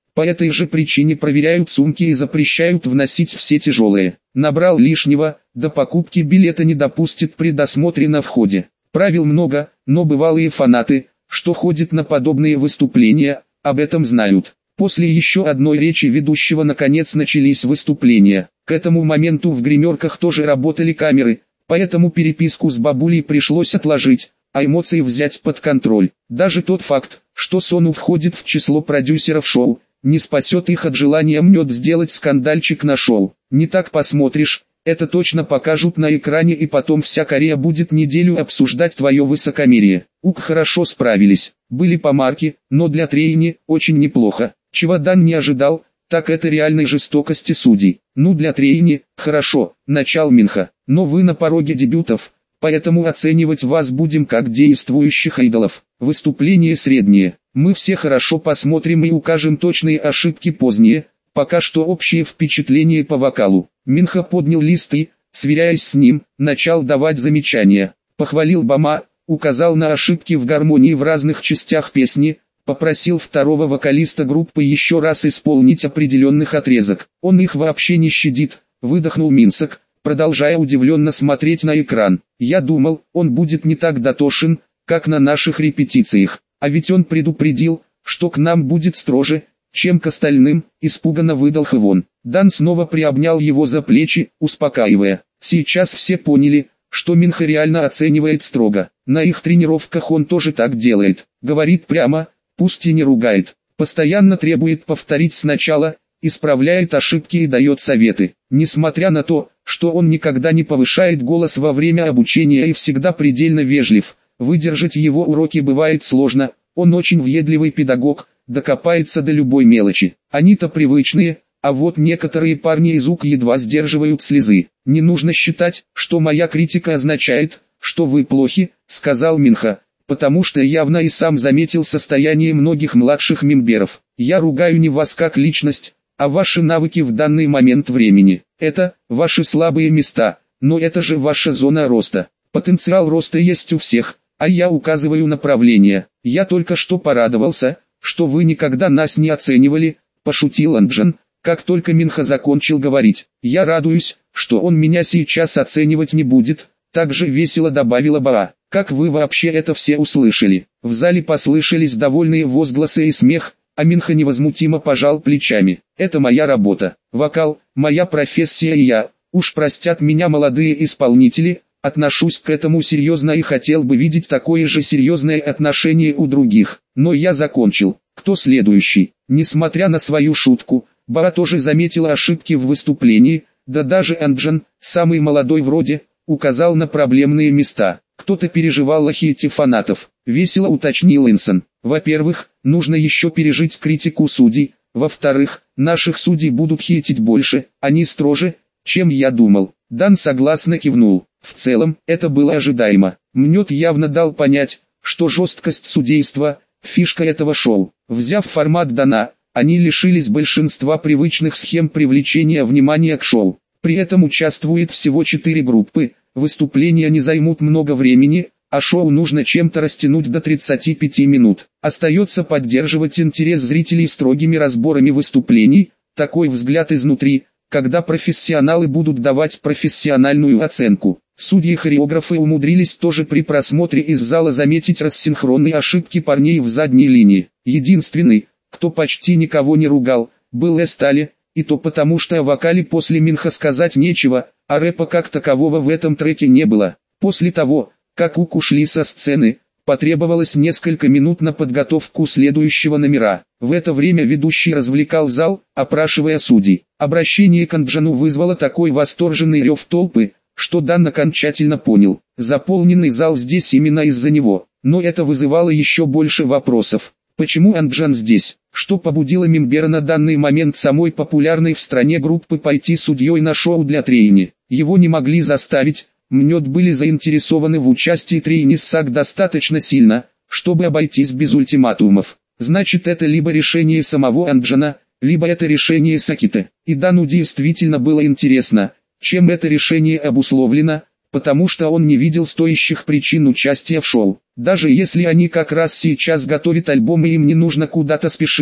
По этой же причине проверяют сумки и запрещают вносить все тяжелые. Набрал лишнего, до покупки билета не допустит при досмотре на входе. Правил много, но бывалые фанаты, что ходят на подобные выступления, об этом знают. После еще одной речи ведущего наконец начались выступления. К этому моменту в гримерках тоже работали камеры, поэтому переписку с бабулей пришлось отложить, а эмоции взять под контроль. Даже тот факт, что Сону входит в число продюсеров шоу, не спасет их от желания Мнет сделать скандальчик на шоу. Не так посмотришь, это точно покажут на экране, и потом вся Корея будет неделю обсуждать твое высокомерие. Ук хорошо справились, были помарки, но для Трейни очень неплохо. Чего Дан не ожидал, так это реальной жестокости судей. Ну, для Трейни, хорошо, начал Минха, но вы на пороге дебютов, поэтому оценивать вас будем как действующих идолов. Выступление среднее, мы все хорошо посмотрим и укажем точные ошибки позднее, пока что общее впечатление по вокалу. Минха поднял лист и, сверяясь с ним, начал давать замечания. Похвалил Бама, указал на ошибки в гармонии в разных частях песни, попросил второго вокалиста группы еще раз исполнить определенных отрезок. Он их вообще не щадит, выдохнул Минсок, продолжая удивленно смотреть на экран. Я думал, он будет не так дотошен, как на наших репетициях, а ведь он предупредил, что к нам будет строже, чем к остальным, испуганно выдал Хэвон. Дан снова приобнял его за плечи, успокаивая. Сейчас все поняли, что Минха реально оценивает строго. На их тренировках он тоже так делает. Говорит прямо, пусть и не ругает. Постоянно требует повторить сначала, исправляет ошибки и дает советы. Несмотря на то, что он никогда не повышает голос во время обучения и всегда предельно вежлив, выдержать его уроки бывает сложно. Он очень въедливый педагог, докопается до любой мелочи. Они-то привычные, а вот некоторые парни из УК едва сдерживают слезы. «Не нужно считать, что моя критика означает, что вы плохи», — сказал Минха, потому что явно и сам заметил состояние многих младших мемберов. «Я ругаю не вас как личность, а ваши навыки в данный момент времени. Это ваши слабые места, но это же ваша зона роста. Потенциал роста есть у всех, а я указываю направление. Я только что порадовался, что вы никогда нас не оценивали», — пошутил Анджан, как только Минха закончил говорить. «Я радуюсь, что он меня сейчас оценивать не будет», — также весело добавила Баа. «Как вы вообще это все услышали?» В зале послышались довольные возгласы и смех, а Минха невозмутимо пожал плечами. «Это моя работа. Вокал — моя профессия, и я, уж простят меня молодые исполнители, отношусь к этому серьезно и хотел бы видеть такое же серьезное отношение у других. Но я закончил. Кто следующий?» Несмотря на свою шутку, Баа тоже заметила ошибки в выступлении, да даже Анджан, самый молодой вроде, указал на проблемные места. Кто-то переживал о хейте фанатов, весело уточнил Инсон. Во-первых, нужно еще пережить критику судей, во-вторых, наших судей будут хейтить больше, они строже, чем я думал. Дан согласно кивнул. В целом, это было ожидаемо. Мнет явно дал понять, что жесткость судейства – фишка этого шоу. Взяв формат Дана, они лишились большинства привычных схем привлечения внимания к шоу. При этом участвует всего четыре группы, выступления не займут много времени, а шоу нужно чем-то растянуть до тридцати пяти минут. Остается поддерживать интерес зрителей строгими разборами выступлений, такой взгляд изнутри, когда профессионалы будут давать профессиональную оценку. Судьи-хореографы умудрились тоже при просмотре из зала заметить рассинхронные ошибки парней в задней линии. Единственный, кто почти никого не ругал, был Эстали, и то потому что о вокале после Минха сказать нечего, а рэпа как такового в этом треке не было. После того, как Ук ушли со сцены, потребовалось несколько минут на подготовку следующего номера. В это время ведущий развлекал зал, опрашивая судей. Обращение к Анджану вызвало такой восторженный рев толпы, что Дан окончательно понял, заполненный зал здесь именно из-за него. Но это вызывало еще больше вопросов. Почему Анджан здесь? Что побудило мембера на данный момент самой популярной в стране группы пойти судьей на шоу для Трейни? Его не могли заставить, Мнет были заинтересованы в участии Трейни Сак достаточно сильно, чтобы обойтись без ультиматумов. Значит, это либо решение самого Анджана, либо это решение Сакиты. И Дану действительно было интересно, чем это решение обусловлено, потому что он не видел стоящих причин участия в шоу. Даже если они как раз сейчас готовят альбом и им не нужно куда-то спешить,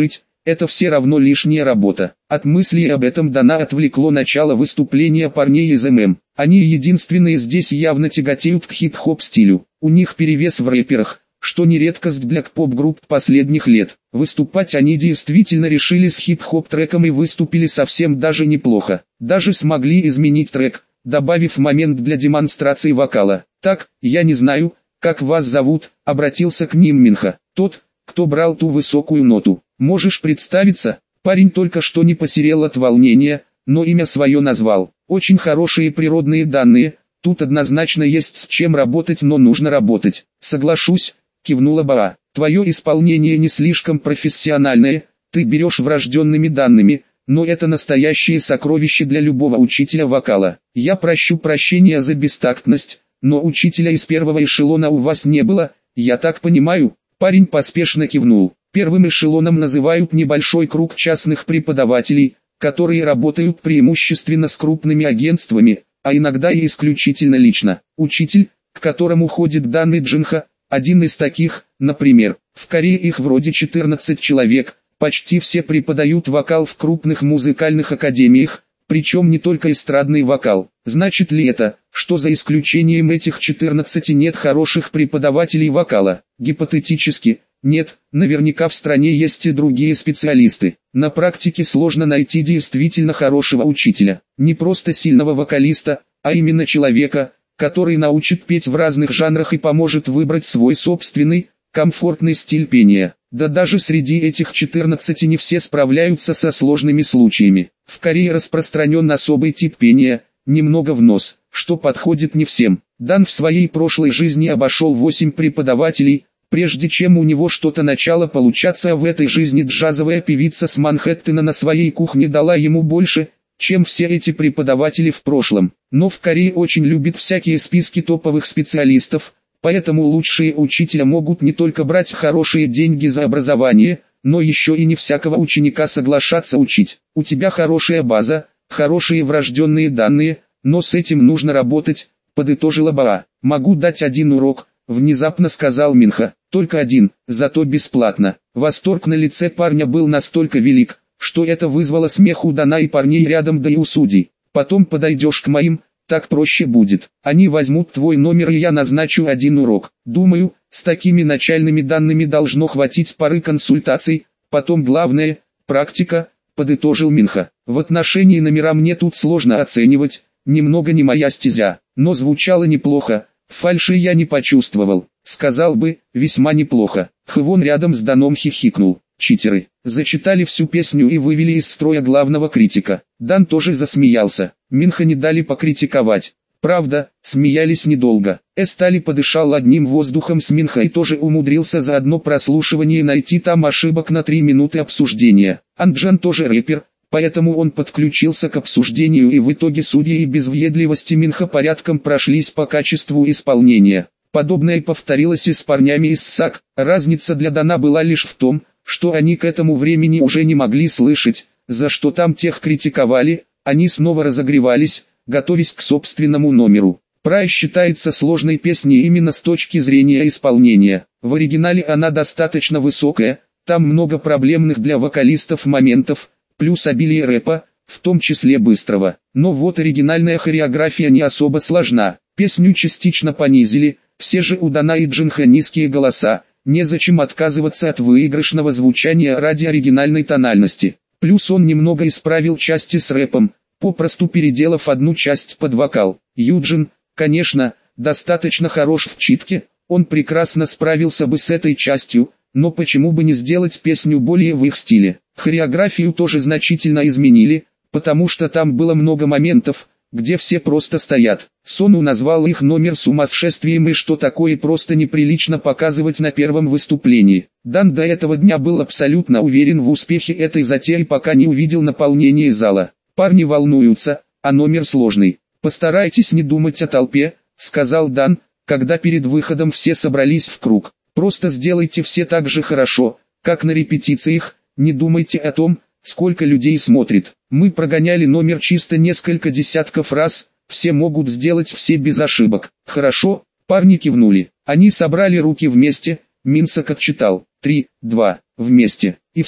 это все равно лишняя работа. От мыслей об этом Дана отвлекло начало выступления парней из эм эм. Они единственные здесь явно тяготеют к хип-хоп стилю. У них перевес в рэперах, что не редкость для поп-групп последних лет. Выступать они действительно решили с хип-хоп треком и выступили совсем даже неплохо. Даже смогли изменить трек, добавив момент для демонстрации вокала. «Так, я не знаю, как вас зовут», — обратился к ним Минха. «Тот, кто брал ту высокую ноту. Можешь представиться?» Парень только что не посерел от волнения, но имя свое назвал. «Очень хорошие природные данные, тут однозначно есть с чем работать, но нужно работать». «Соглашусь», — кивнула Баа. «Твое исполнение не слишком профессиональное, ты берешь врожденными данными, но это настоящее сокровище для любого учителя вокала. Я прощу прощения за бестактность, но учителя из первого эшелона у вас не было, я так понимаю?» Парень поспешно кивнул. Первым эшелоном называют небольшой круг частных преподавателей, которые работают преимущественно с крупными агентствами, а иногда и исключительно лично. Учитель, к которому ходит данный Джинха, один из таких. Например, в Корее их вроде четырнадцать человек, почти все преподают вокал в крупных музыкальных академиях, причем не только эстрадный вокал. Значит ли это, что за исключением этих четырнадцати нет хороших преподавателей вокала? Гипотетически, нет, наверняка в стране есть и другие специалисты. На практике сложно найти действительно хорошего учителя, не просто сильного вокалиста, а именно человека, который научит петь в разных жанрах и поможет выбрать свой собственный, комфортный стиль пения. Да даже среди этих четырнадцати не все справляются со сложными случаями. В Корее распространен особый тип пения, немного в нос, что подходит не всем. Дан в своей прошлой жизни обошел восемь преподавателей, прежде чем у него что-то начало получаться, а в этой жизни джазовая певица с Манхэттена на своей кухне дала ему больше, чем все эти преподаватели в прошлом. Но в Корее очень любят всякие списки топовых специалистов, поэтому лучшие учителя могут не только брать хорошие деньги за образование, но еще и не всякого ученика соглашаться учить. У тебя хорошая база, хорошие врожденные данные, но с этим нужно работать, подытожила Баа. «Могу дать один урок», — внезапно сказал Минха. «Только один, зато бесплатно». Восторг на лице парня был настолько велик, что это вызвало смех у Дана и парней рядом, да и у судей. «Потом подойдешь к моим, так проще будет. Они возьмут твой номер и я назначу один урок. Думаю, с такими начальными данными должно хватить пары консультаций, потом главное – практика», – подытожил Минха. «В отношении номера мне тут сложно оценивать, немного не моя стезя, но звучало неплохо, фальши я не почувствовал, сказал бы, весьма неплохо». Хвон рядом с Даном хихикнул. «Читеры, зачитали всю песню и вывели из строя главного критика». Дан тоже засмеялся. Минха не дали покритиковать. Правда, смеялись недолго. Эстали подышал одним воздухом с Минха и тоже умудрился за одно прослушивание найти там ошибок на три минуты обсуждения. Анджан тоже рэпер, поэтому он подключился к обсуждению, и в итоге судьи и без въедливости Минха порядком прошлись по качеству исполнения. Подобное повторилось и с парнями из САК. Разница для Дана была лишь в том, что они к этому времени уже не могли слышать, за что там тех критиковали. Они снова разогревались, готовясь к собственному номеру. Прайс считается сложной песней именно с точки зрения исполнения. В оригинале она достаточно высокая, там много проблемных для вокалистов моментов, плюс обилие рэпа, в том числе быстрого. Но вот оригинальная хореография не особо сложна. Песню частично понизили, все же у Дана и Джинха низкие голоса, незачем отказываться от выигрышного звучания ради оригинальной тональности. Плюс он немного исправил части с рэпом, попросту переделав одну часть под вокал. Юджин, конечно, достаточно хорош в читке, он прекрасно справился бы с этой частью, но почему бы не сделать песню более в их стиле. Хореографию тоже значительно изменили, потому что там было много моментов, где все просто стоят. Сону назвал их номер сумасшествием, и что такое просто неприлично показывать на первом выступлении. Дан до этого дня был абсолютно уверен в успехе этой затеи, пока не увидел наполнение зала. Парни волнуются, а номер сложный. «Постарайтесь не думать о толпе», — сказал Дан, когда перед выходом все собрались в круг. «Просто сделайте все так же хорошо, как на репетициях, не думайте о том, сколько людей смотрит. Мы прогоняли номер чисто несколько десятков раз, все могут сделать все без ошибок». «Хорошо», парни кивнули. Они собрали руки вместе, Минсак отчитал. «Три, два, вместе», и все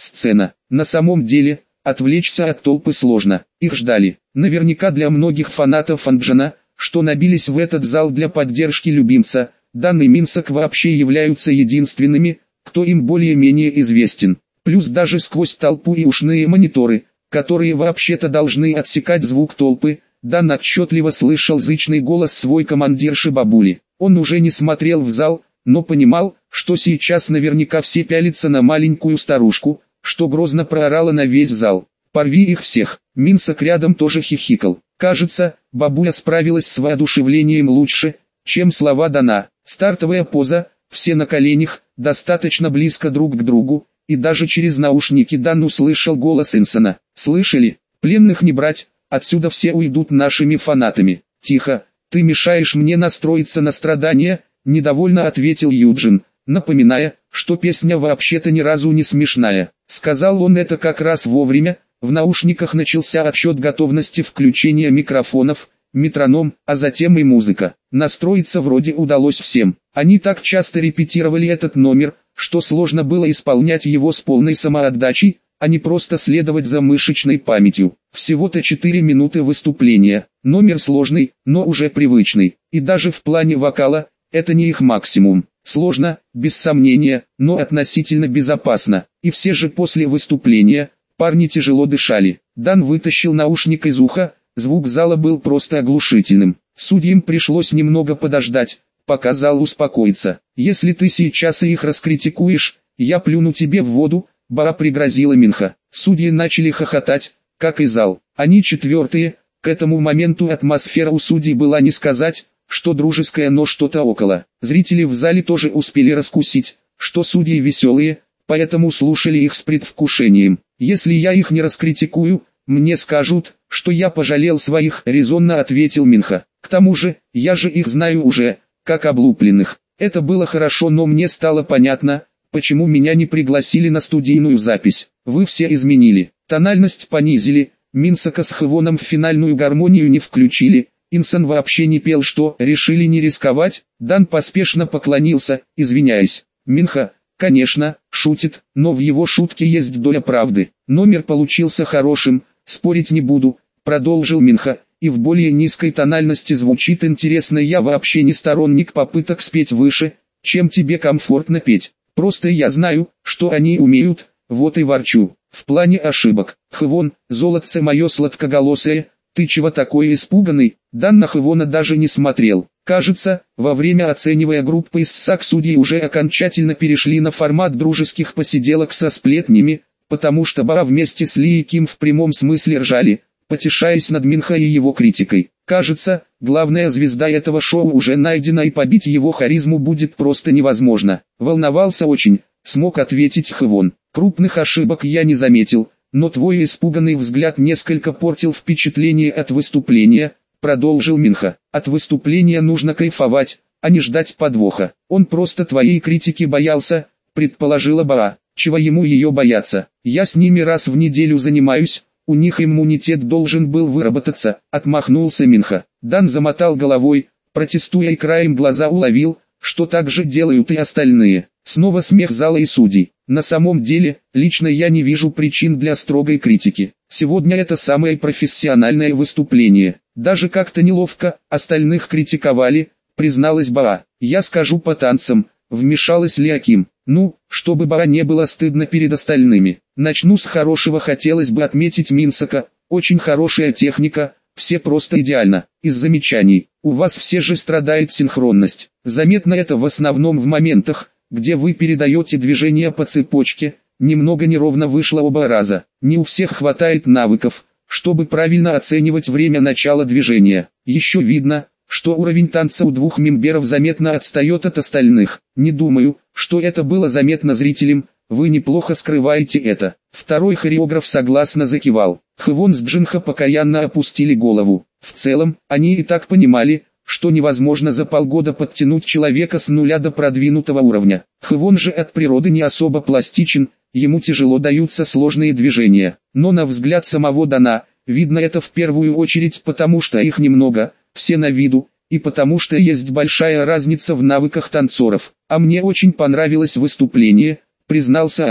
сцена. На самом деле, отвлечься от толпы сложно. Их ждали. Наверняка для многих фанатов Анджана, что набились в этот зал для поддержки любимца, Дан и Минсок вообще являются единственными, кто им более-менее известен. Плюс даже сквозь толпу и ушные мониторы, которые вообще-то должны отсекать звук толпы, Дан отчетливо слышал зычный голос свой командирши бабули. Он уже не смотрел в зал, но понимал, что сейчас наверняка все пялятся на маленькую старушку, что грозно проорала на весь зал. «Порви их всех!» Минсок рядом тоже хихикал. Кажется, бабуля справилась с воодушевлением лучше, чем слова Дана. Стартовая поза, все на коленях, достаточно близко друг к другу, и даже через наушники Дан услышал голос Инсона. «Слышали? Пленных не брать, отсюда все уйдут нашими фанатами». «Тихо, ты мешаешь мне настроиться на страдания», — недовольно ответил Юджин, напоминая, что песня вообще-то ни разу не смешная. Сказал он это как раз вовремя, в наушниках начался отсчет готовности включения микрофонов, метроном, а затем и музыка. Настроиться вроде удалось всем. Они так часто репетировали этот номер, что сложно было исполнять его с полной самоотдачей, а не просто следовать за мышечной памятью. Всего-то четыре минуты выступления. Номер сложный, но уже привычный. И даже в плане вокала, это не их максимум. Сложно, без сомнения, но относительно безопасно. И все же после выступления, парни тяжело дышали. Дан вытащил наушник из уха, звук зала был просто оглушительным. Судьям пришлось немного подождать, пока зал успокоится. «Если ты сейчас их раскритикуешь, я плюну тебе в воду», — Бара пригрозила Минха. Судьи начали хохотать, как и зал. Они четвертые, к этому моменту атмосфера у судей была не сказать, что дружеская, но что-то около. Зрители в зале тоже успели раскусить, что судьи веселые, поэтому слушали их с предвкушением. «Если я их не раскритикую, мне скажут, что я пожалел своих», — резонно ответил Минха. «К тому же, я же их знаю уже, как облупленных». Это было хорошо, но мне стало понятно, почему меня не пригласили на студийную запись. Вы все изменили, тональность понизили, Минсока с Хвоном в финальную гармонию не включили, Инсон вообще не пел, что решили не рисковать. Дан поспешно поклонился, извиняясь. Минха, конечно, шутит, но в его шутке есть доля правды. Номер получился хорошим, спорить не буду, продолжил Минха, и в более низкой тональности звучит интересно. Я вообще не сторонник попыток спеть выше, чем тебе комфортно петь. Просто я знаю, что они умеют, вот и ворчу. В плане ошибок. Хвон, золотце мое сладкоголосое, ты чего такой испуганный? Дан на Хвона даже не смотрел. Кажется, во время оценивая группы из САК судьи уже окончательно перешли на формат дружеских посиделок со сплетнями, потому что Бара вместе с Ли и Ким в прямом смысле ржали, потешаясь над Минха и его критикой. Кажется, главная звезда этого шоу уже найдена, и побить его харизму будет просто невозможно. Волновался очень, смог ответить Хвон. Крупных ошибок я не заметил, но твой испуганный взгляд несколько портил впечатление от выступления, продолжил Минха. От выступления нужно кайфовать, а не ждать подвоха. Он просто твоей критики боялся, предположила Бара. Чего ему ее бояться? Я с ними раз в неделю занимаюсь, у них иммунитет должен был выработаться, отмахнулся Минха. Дан замотал головой, протестуя, и краем глаза уловил, что так же делают и остальные. Снова смех зала и судей. На самом деле, лично я не вижу причин для строгой критики. Сегодня это самое профессиональное выступление. Даже как-то неловко, остальных критиковали, призналась Бара. Я скажу по танцам, вмешалась Ли Аким. Ну, чтобы Бара не было стыдно перед остальными. Начну с хорошего, хотелось бы отметить Минсока, очень хорошая техника, все просто идеально. Из замечаний, у вас все же страдает синхронность. Заметно это в основном в моментах, где вы передаете движение по цепочке, немного неровно вышло оба раза. Не у всех хватает навыков, чтобы правильно оценивать время начала движения. Еще видно, что уровень танца у двух мемберов заметно отстает от остальных. Не думаю, что это было заметно зрителям, вы неплохо скрываете это. Второй хореограф согласно закивал. Хвон с Джинха покаянно опустили голову. В целом, они и так понимали, что невозможно за полгода подтянуть человека с нуля до продвинутого уровня. Хвон же от природы не особо пластичен, ему тяжело даются сложные движения. Но на взгляд самого Дана, видно это в первую очередь потому, что их немного, все на виду, и потому что есть большая разница в навыках танцоров. А мне очень понравилось выступление, признался Анджан.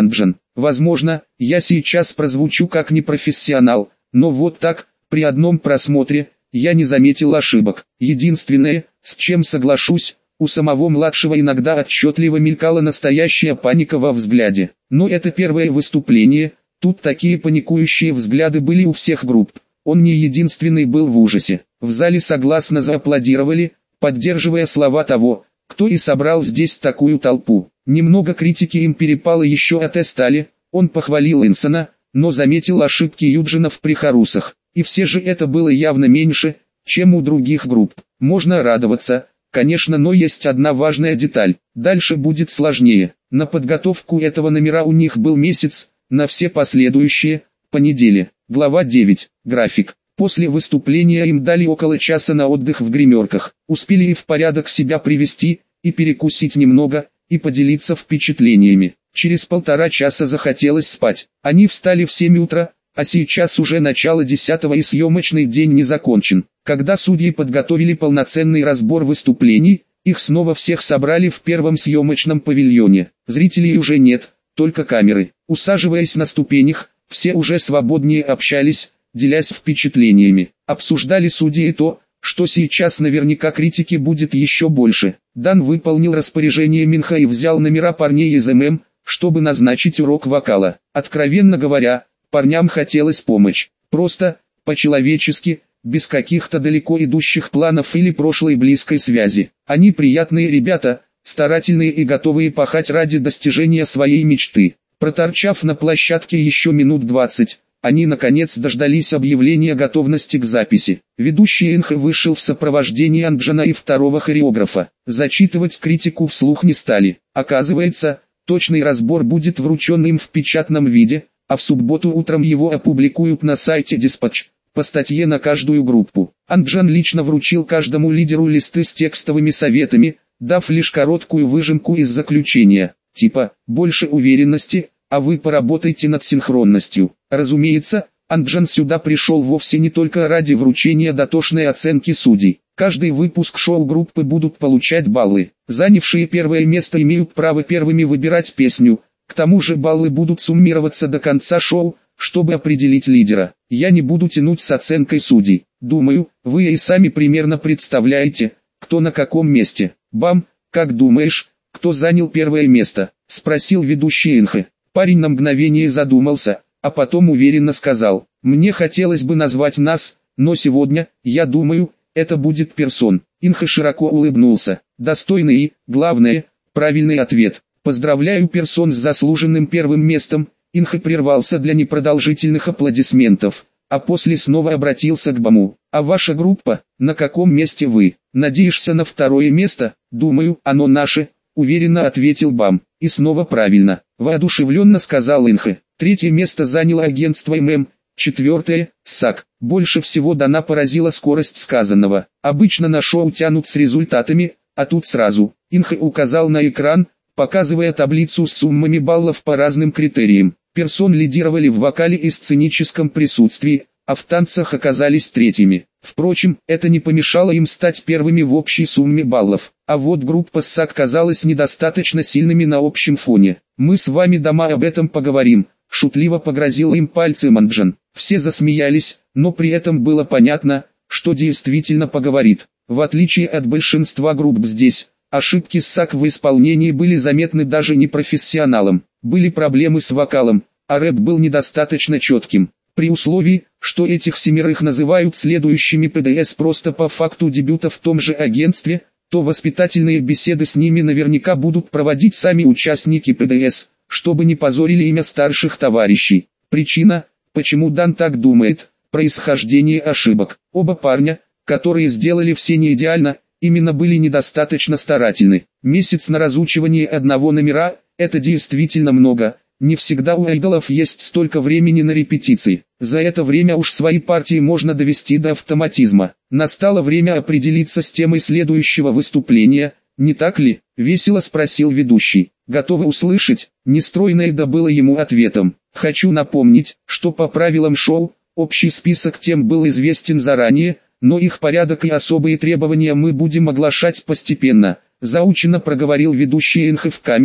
Возможно, я сейчас прозвучу как непрофессионал, но вот так, при одном просмотре, я не заметил ошибок. Единственное, с чем соглашусь, у самого младшего иногда отчетливо мелькала настоящая паника во взгляде. Но это первое выступление, тут такие паникующие взгляды были у всех групп. Он не единственный был в ужасе. В зале согласно зааплодировали, поддерживая слова того, кто и собрал здесь такую толпу. Немного критики им перепало еще от Эстали, он похвалил Инсона, но заметил ошибки Юджина в прихорусах. И все же это было явно меньше, чем у других групп. Можно радоваться, конечно, но есть одна важная деталь. Дальше будет сложнее. На подготовку этого номера у них был месяц, на все последующие – по неделе. Глава девять. График. После выступления им дали около часа на отдых в гримерках. Успели и в порядок себя привести, и перекусить немного, и поделиться впечатлениями. Через полтора часа захотелось спать. Они встали в семь утра, а сейчас уже начало десятого и съемочный день не закончен. Когда судьи подготовили полноценный разбор выступлений, их снова всех собрали в первом съемочном павильоне. Зрителей уже нет, только камеры. Усаживаясь на ступенях, все уже свободнее общались, делясь впечатлениями. Обсуждали судьи и то, что сейчас наверняка критики будет еще больше. Дан выполнил распоряжение Минха и взял номера парней из ММ, чтобы назначить урок вокала. Откровенно говоря, парням хотелось помочь. Просто, по-человечески, без каких-то далеко идущих планов или прошлой близкой связи. Они приятные ребята, старательные и готовые пахать ради достижения своей мечты. Проторчав на площадке еще минут двадцать, они наконец дождались объявления готовности к записи. Ведущий Энхэ вышел в сопровождении Анджана и второго хореографа. Зачитывать критику вслух не стали. Оказывается, точный разбор будет вручен им в печатном виде, а в субботу утром его опубликуют на сайте Dispatch, по статье на каждую группу. Анджан лично вручил каждому лидеру листы с текстовыми советами, дав лишь короткую выжимку из заключения, типа «больше уверенности», а вы поработайте над синхронностью. Разумеется, Анджан сюда пришел вовсе не только ради вручения дотошной оценки судей. Каждый выпуск шоу-группы будут получать баллы. Занявшие первое место имеют право первыми выбирать песню. К тому же баллы будут суммироваться до конца шоу, чтобы определить лидера. Я не буду тянуть с оценкой судей. Думаю, вы и сами примерно представляете, кто на каком месте. Бам, как думаешь, кто занял первое место? Спросил ведущий Энхэ. Парень на мгновение задумался, а потом уверенно сказал: «Мне хотелось бы назвать нас, но сегодня, я думаю, это будет Персон». Энхэ широко улыбнулся. Достойный и, главное, правильный ответ. «Поздравляю Персон с заслуженным первым местом». Энхэ прервался для непродолжительных аплодисментов, а после снова обратился к Баму. «А ваша группа, на каком месте вы? Надеешься на второе место?» «Думаю, оно наше», — уверенно ответил Бам. «И снова правильно», — воодушевленно сказал Энхэ. Третье место заняло агентство ММ, четвертое — САК. Больше всего Дана поразила скорость сказанного. Обычно на шоу тянут с результатами, а тут сразу. Энхэ указал на экран, показывая таблицу с суммами баллов по разным критериям. Персон лидировали в вокале и сценическом присутствии, а в танцах оказались третьими. Впрочем, это не помешало им стать первыми в общей сумме баллов. А вот группа САК казалась недостаточно сильными на общем фоне. «Мы с вами, дома, об этом поговорим», — шутливо погрозил им пальцем Анджан. Все засмеялись, но при этом было понятно, что действительно поговорит. В отличие от большинства групп здесь, ошибки САК в исполнении были заметны даже непрофессионалам. Были проблемы с вокалом, а рэп был недостаточно четким. При условии, что этих семерых называют следующими ПДС просто по факту дебюта в том же агентстве, то воспитательные беседы с ними наверняка будут проводить сами участники ПДС, чтобы не позорили имя старших товарищей. Причина, почему Дан так думает, происхождение ошибок. Оба парня, которые сделали все не идеально, именно были недостаточно старательны. Месяц на разучивание одного номера – это действительно много. Не всегда у айдолов есть столько времени на репетиции. За это время уж свои партии можно довести до автоматизма. Настало время определиться с темой следующего выступления, не так ли? Весело спросил ведущий. Готовы услышать? Нестройно Эда было ему ответом. Хочу напомнить, что по правилам шоу, общий список тем был известен заранее, но их порядок и особые требования мы будем оглашать постепенно. Заучено проговорил ведущий Энхэ в камеру,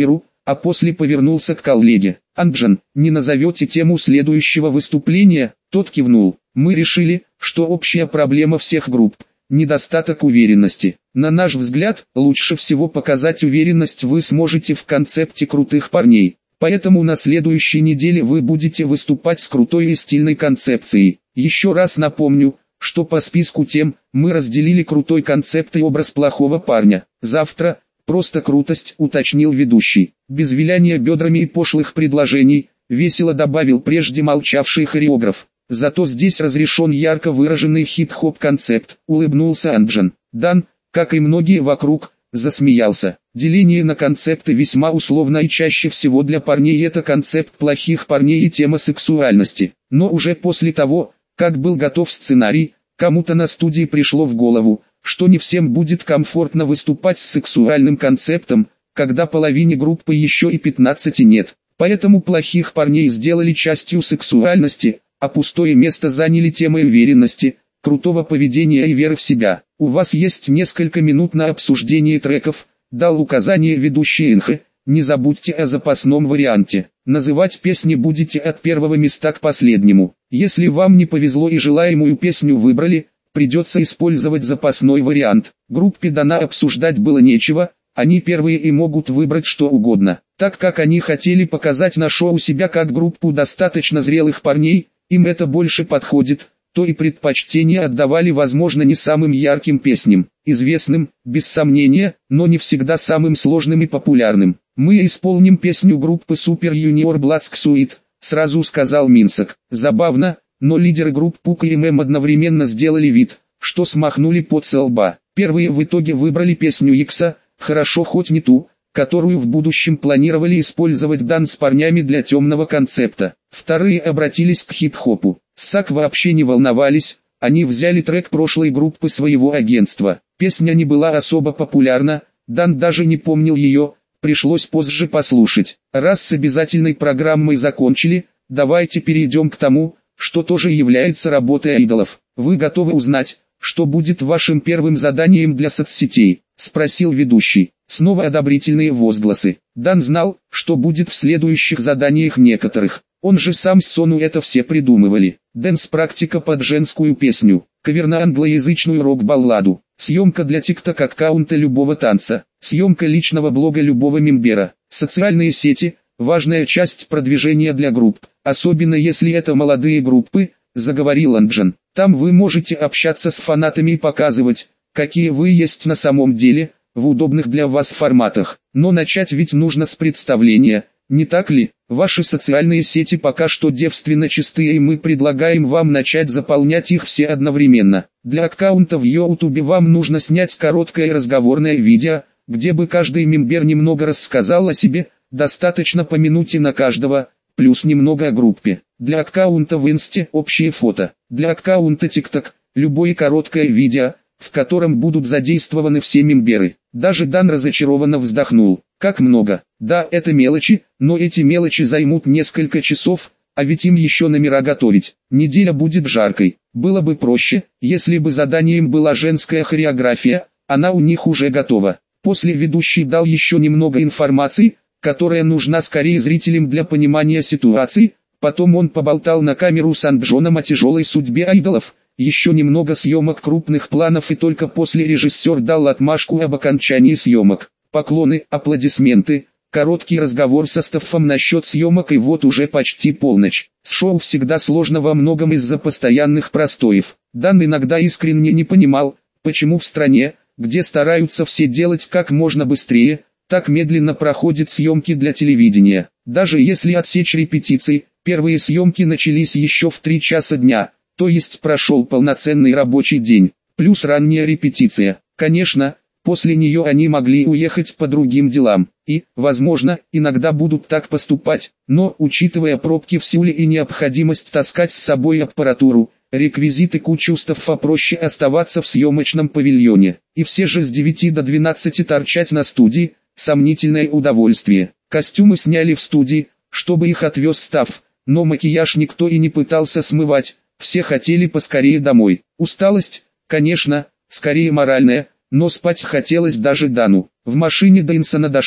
а после повернулся к коллеге. «Анджан, не назовете тему следующего выступления?» Тот кивнул. «Мы решили, что общая проблема всех групп – недостаток уверенности. На наш взгляд, лучше всего показать уверенность вы сможете в концепте крутых парней. Поэтому на следующей неделе вы будете выступать с крутой и стильной концепцией. Еще раз напомню, что по списку тем мы разделили крутой концепт и образ плохого парня. Завтра просто крутость», уточнил ведущий. Без виляния бедрами и пошлых предложений, весело добавил прежде молчавший хореограф. «Зато здесь разрешен ярко выраженный хип-хоп концепт», улыбнулся Анджан. Дан, как и многие вокруг, засмеялся. Деление на концепты весьма условно и чаще всего для парней это концепт плохих парней и тема сексуальности. Но уже после того, как был готов сценарий, кому-то на студии пришло в голову, что не всем будет комфортно выступать с сексуальным концептом, когда половине группы еще и пятнадцати нет. Поэтому плохих парней сделали частью сексуальности, а пустое место заняли темой уверенности, крутого поведения и веры в себя. «У вас есть несколько минут на обсуждение треков», дал указание ведущий Энхэ. «Не забудьте о запасном варианте. Называть песни будете от первого места к последнему. Если вам не повезло и желаемую песню выбрали, придется использовать запасной вариант». Группе дано обсуждать было нечего, они первые и могут выбрать что угодно. Так как они хотели показать на шоу себя как группу достаточно зрелых парней, им это больше подходит, то и предпочтение отдавали возможно не самым ярким песням, известным, без сомнения, но не всегда самым сложным и популярным. «Мы исполним песню группы Super Junior Black Suite», сразу сказал Минсок. Забавно, но лидеры групп Пука и Мэм одновременно сделали вид, что смахнули пот со лба. Первые в итоге выбрали песню Икса, хорошо хоть не ту, которую в будущем планировали использовать Дан с парнями для темного концепта. Вторые обратились к хип-хопу. Сак вообще не волновались, они взяли трек прошлой группы своего агентства. Песня не была особо популярна, Дан даже не помнил ее, пришлось позже послушать. Раз с обязательной программой закончили, давайте перейдем к тому, что тоже является работой айдолов. «Вы готовы узнать, что будет вашим первым заданием для соцсетей?» — спросил ведущий. Снова одобрительные возгласы. Дан знал, что будет в следующих заданиях некоторых. Он же сам с Сону это все придумывали. Дэнс-практика под женскую песню, кавер на англоязычную рок-балладу, съемка для тикток-аккаунта любого танца, съемка личного блога любого мембера, социальные сети – важная часть продвижения для групп, особенно если это молодые группы, заговорил Анджан. Там вы можете общаться с фанатами и показывать, какие вы есть на самом деле, в удобных для вас форматах. Но начать ведь нужно с представления, не так ли? Ваши социальные сети пока что девственно чистые, и мы предлагаем вам начать заполнять их все одновременно. Для аккаунта в YouTube вам нужно снять короткое разговорное видео, где бы каждый мембер немного рассказал о себе, достаточно по минуте на каждого, плюс немного о группе. Для аккаунта в Инсте общие фото. Для аккаунта TikTok любое короткое видео, в котором будут задействованы все мемберы. Даже Дан разочарованно вздохнул. Как много. Да, это мелочи, но эти мелочи займут несколько часов, а ведь им еще номера готовить. Неделя будет жаркой. Было бы проще, если бы заданием была женская хореография, она у них уже готова. После ведущий дал еще немного информации, которая нужна скорее зрителям для понимания ситуации. Потом он поболтал на камеру с Анджоном о тяжелой судьбе айдолов. Еще немного съемок крупных планов, и только после режиссер дал отмашку об окончании съемок. Поклоны, аплодисменты, короткий разговор со стаффом насчет съемок, и вот уже почти полночь. С шоу всегда сложно во многом из-за постоянных простоев. Дан иногда искренне не понимал, почему в стране, где стараются все делать как можно быстрее, так медленно проходят съемки для телевидения. Даже если отсечь репетиции, первые съемки начались еще в три часа дня, то есть прошел полноценный рабочий день, плюс ранняя репетиция. Конечно, после нее они могли уехать по другим делам, и, возможно, иногда будут так поступать, но, учитывая пробки в Сеуле и необходимость таскать с собой аппаратуру, реквизиты кучу стаффа, проще оставаться в съемочном павильоне, и все же с девяти до двенадцати торчать на студии – сомнительное удовольствие. Костюмы сняли в студии, чтобы их отвез стафф, но макияж никто и не пытался смывать, все хотели поскорее домой. Усталость, конечно, скорее моральная, но спать хотелось даже Дану. В машине до Инсона дошло,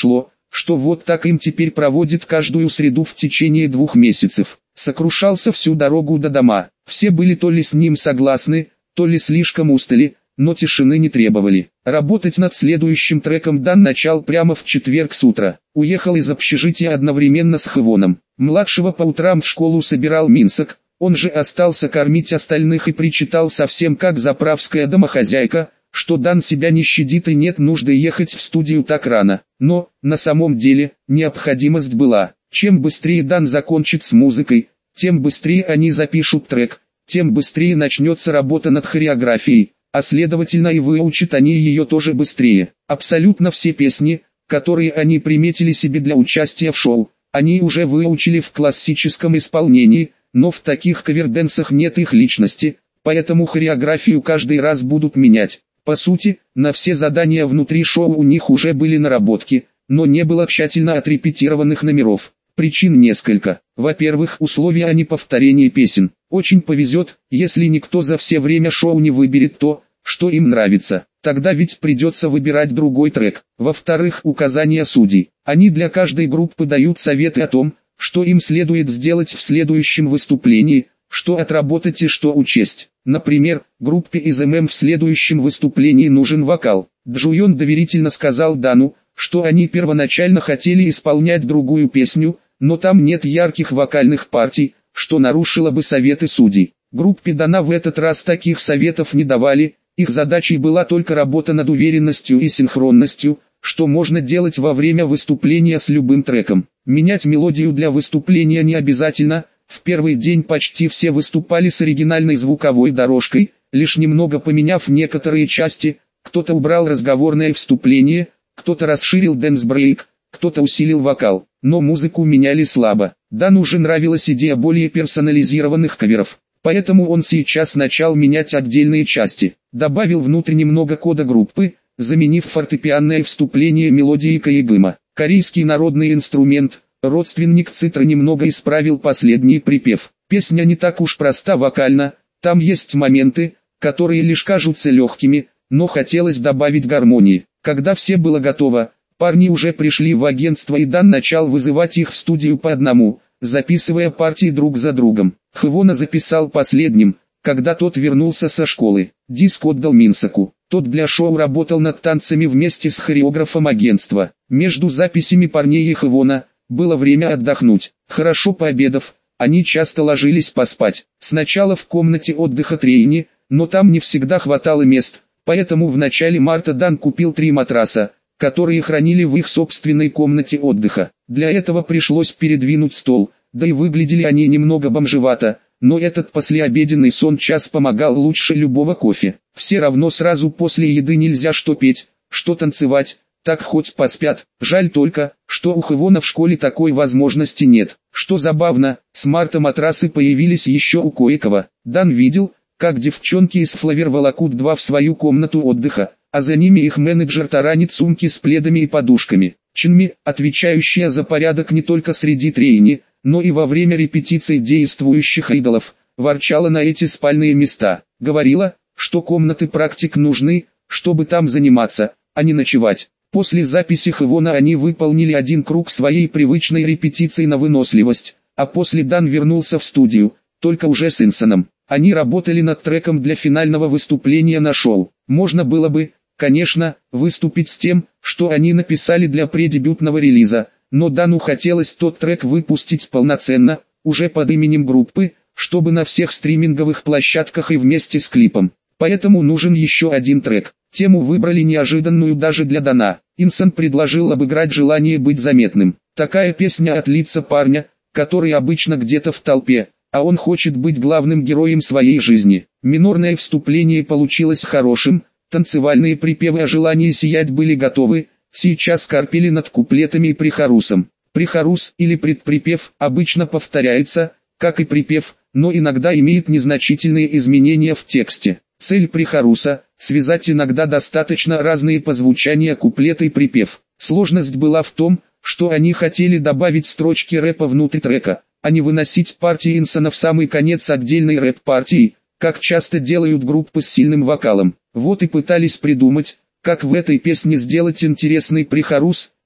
что вот так им теперь проводит каждую среду в течение двух месяцев. Сокрушался всю дорогу до дома. Все были то ли с ним согласны, то ли слишком устали, но тишины не требовали. Работать над следующим треком Дан начал прямо в четверг с утра. Уехал из общежития одновременно с Хвоном. Младшего по утрам в школу собирал Минсок, он же остался кормить остальных и причитал совсем как заправская домохозяйка, что Дан себя не щадит и нет нужды ехать в студию так рано. Но, на самом деле, необходимость была. Чем быстрее Дан закончит с музыкой, тем быстрее они запишут трек, тем быстрее начнется работа над хореографией, а следовательно и выучат они ее тоже быстрее. Абсолютно все песни, которые они приметили себе для участия в шоу, они уже выучили в классическом исполнении, но в таких каверденсах нет их личности, поэтому хореографию каждый раз будут менять. По сути, на все задания внутри шоу у них уже были наработки, но не было тщательно отрепетированных номеров. Причин несколько. Во-первых, условия о неповторении песен. Очень повезет, если никто за все время шоу не выберет то, что им нравится. Тогда ведь придется выбирать другой трек. Во-вторых, указания судей. Они для каждой группы дают советы о том, что им следует сделать в следующем выступлении, что отработать и что учесть. Например, группе из эм эм в следующем выступлении нужен вокал. Джуйон доверительно сказал Дану, что они первоначально хотели исполнять другую песню, но там нет ярких вокальных партий, что нарушило бы советы судей. Группе Дана в этот раз таких советов не давали, их задачей была только работа над уверенностью и синхронностью, что можно делать во время выступления с любым треком. Менять мелодию для выступления не обязательно, в первый день почти все выступали с оригинальной звуковой дорожкой, лишь немного поменяв некоторые части, кто-то убрал разговорное вступление, кто-то расширил дэнс-брейк, кто-то усилил вокал, но музыку меняли слабо. Дану уже нравилась идея более персонализированных каверов, поэтому он сейчас начал менять отдельные части. Добавил внутрь немного кода группы, заменив фортепианное вступление мелодией каегыма. Корейский народный инструмент, родственник цитра, немного исправил последний припев. Песня не так уж проста вокально, там есть моменты, которые лишь кажутся легкими, но хотелось добавить гармонии. Когда все было готово, парни уже пришли в агентство и Дан начал вызывать их в студию по одному, записывая партии друг за другом. Хвона записал последним, когда тот вернулся со школы. Диск отдал Минсоку. Тот для шоу работал над танцами вместе с хореографом агентства. Между записями парней и Хвона было время отдохнуть. Хорошо пообедав, они часто ложились поспать. Сначала в комнате отдыха Трейни, но там не всегда хватало мест. Поэтому в начале марта Дан купил три матраса, которые хранили в их собственной комнате отдыха. Для этого пришлось передвинуть стол, да и выглядели они немного бомжевато, но этот послеобеденный сон-час помогал лучше любого кофе. Все равно сразу после еды нельзя что петь, что танцевать, так хоть поспят. Жаль только, что у Хвона в школе такой возможности нет. Что забавно, с марта матрасы появились еще у кое-кого. Дан видел, как девчонки из Флавер волокут два в свою комнату отдыха, а за ними их менеджер таранит сумки с пледами и подушками. Чинми, отвечающая за порядок не только среди Трейни, но и во время репетиций действующих идолов, ворчала на эти спальные места. Говорила, что комнаты практик нужны, чтобы там заниматься, а не ночевать. После записи Хвона они выполнили один круг своей привычной репетиции на выносливость, а после Дан вернулся в студию, только уже с Инсоном. Они работали над треком для финального выступления на шоу. Можно было бы, конечно, выступить с тем, что они написали для преддебютного релиза, но Дану хотелось тот трек выпустить полноценно, уже под именем группы, чтобы на всех стриминговых площадках и вместе с клипом. Поэтому нужен еще один трек. Тему выбрали неожиданную даже для Дана. Инсон предложил обыграть желание быть заметным. Такая песня от лица парня, который обычно где-то в толпе, а он хочет быть главным героем своей жизни. Минорное вступление получилось хорошим, танцевальные припевы о желании сиять были готовы, сейчас корпели над куплетами и прихорусом. Прихорус или предприпев обычно повторяется, как и припев, но иногда имеет незначительные изменения в тексте. Цель прихоруса – связать иногда достаточно разные по звучанию куплет и припев. Сложность была в том, что они хотели добавить строчки рэпа внутрь трека, а не выносить партии Инсона в самый конец отдельной рэп-партии, как часто делают группы с сильным вокалом. Вот и пытались придумать, как в этой песне сделать интересный прихорус,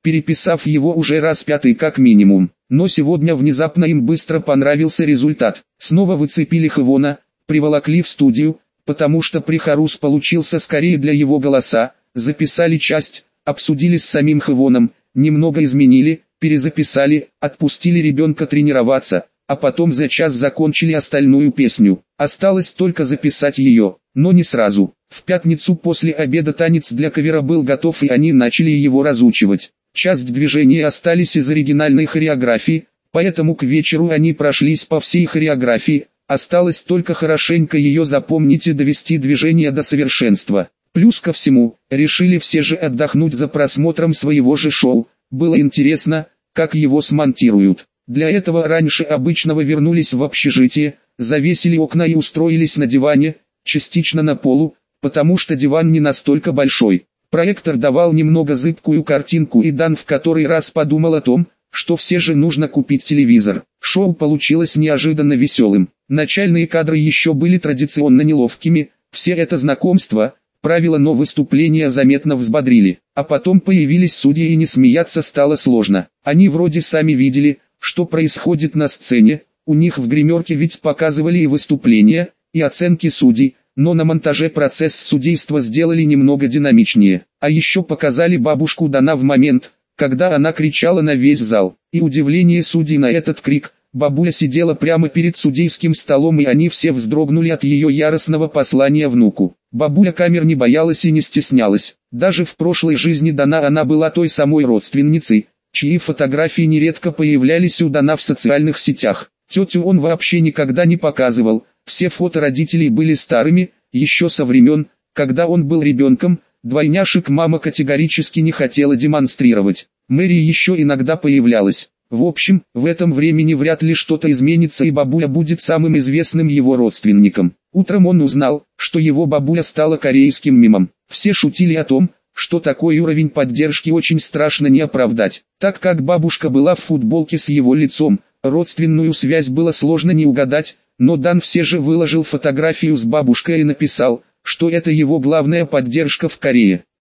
переписав его уже раз пятый как минимум. Но сегодня внезапно им быстро понравился результат. Снова выцепили Хэвона, приволокли в студию, потому что Прихорус получился скорее для его голоса, записали часть, обсудили с самим Хэвоном, немного изменили, перезаписали, отпустили ребенка тренироваться, а потом за час закончили остальную песню. Осталось только записать ее, но не сразу. В пятницу после обеда танец для кавера был готов и они начали его разучивать. Часть движений остались из оригинальной хореографии, поэтому к вечеру они прошлись по всей хореографии, осталось только хорошенько ее запомнить и довести движение до совершенства. Плюс ко всему, решили все же отдохнуть за просмотром своего же шоу, было интересно, как его смонтируют. Для этого раньше обычного вернулись в общежитие, завесили окна и устроились на диване, частично на полу, потому что диван не настолько большой. Проектор давал немного зыбкую картинку и Дан в который раз подумал о том, что все же нужно купить телевизор. Шоу получилось неожиданно веселым. Начальные кадры еще были традиционно неловкими, все это знакомство, правила, но выступления заметно взбодрили. А потом появились судьи и не смеяться стало сложно. Они вроде сами видели, что происходит на сцене, у них в гримерке ведь показывали и выступления, и оценки судей, но на монтаже процесс судейства сделали немного динамичнее. А еще показали бабушку Дана в момент, когда она кричала на весь зал. И удивление судей на этот крик, бабуля сидела прямо перед судейским столом и они все вздрогнули от ее яростного послания внуку. Бабуля камер не боялась и не стеснялась. Даже в прошлой жизни Дана она была той самой родственницей, чьи фотографии нередко появлялись у Дана в социальных сетях. Тетю он вообще никогда не показывал, все фото родителей были старыми, еще со времен, когда он был ребенком, двойняшек мама категорически не хотела демонстрировать. Мэри еще иногда появлялась. В общем, в этом времени вряд ли что-то изменится и бабуля будет самым известным его родственником. Утром он узнал, что его бабуля стала корейским мемом. Все шутили о том, что такой уровень поддержки очень страшно не оправдать. Так как бабушка была в футболке с его лицом, родственную связь было сложно не угадать, но Дан все же выложил фотографию с бабушкой и написал, что это его главная поддержка в Корее.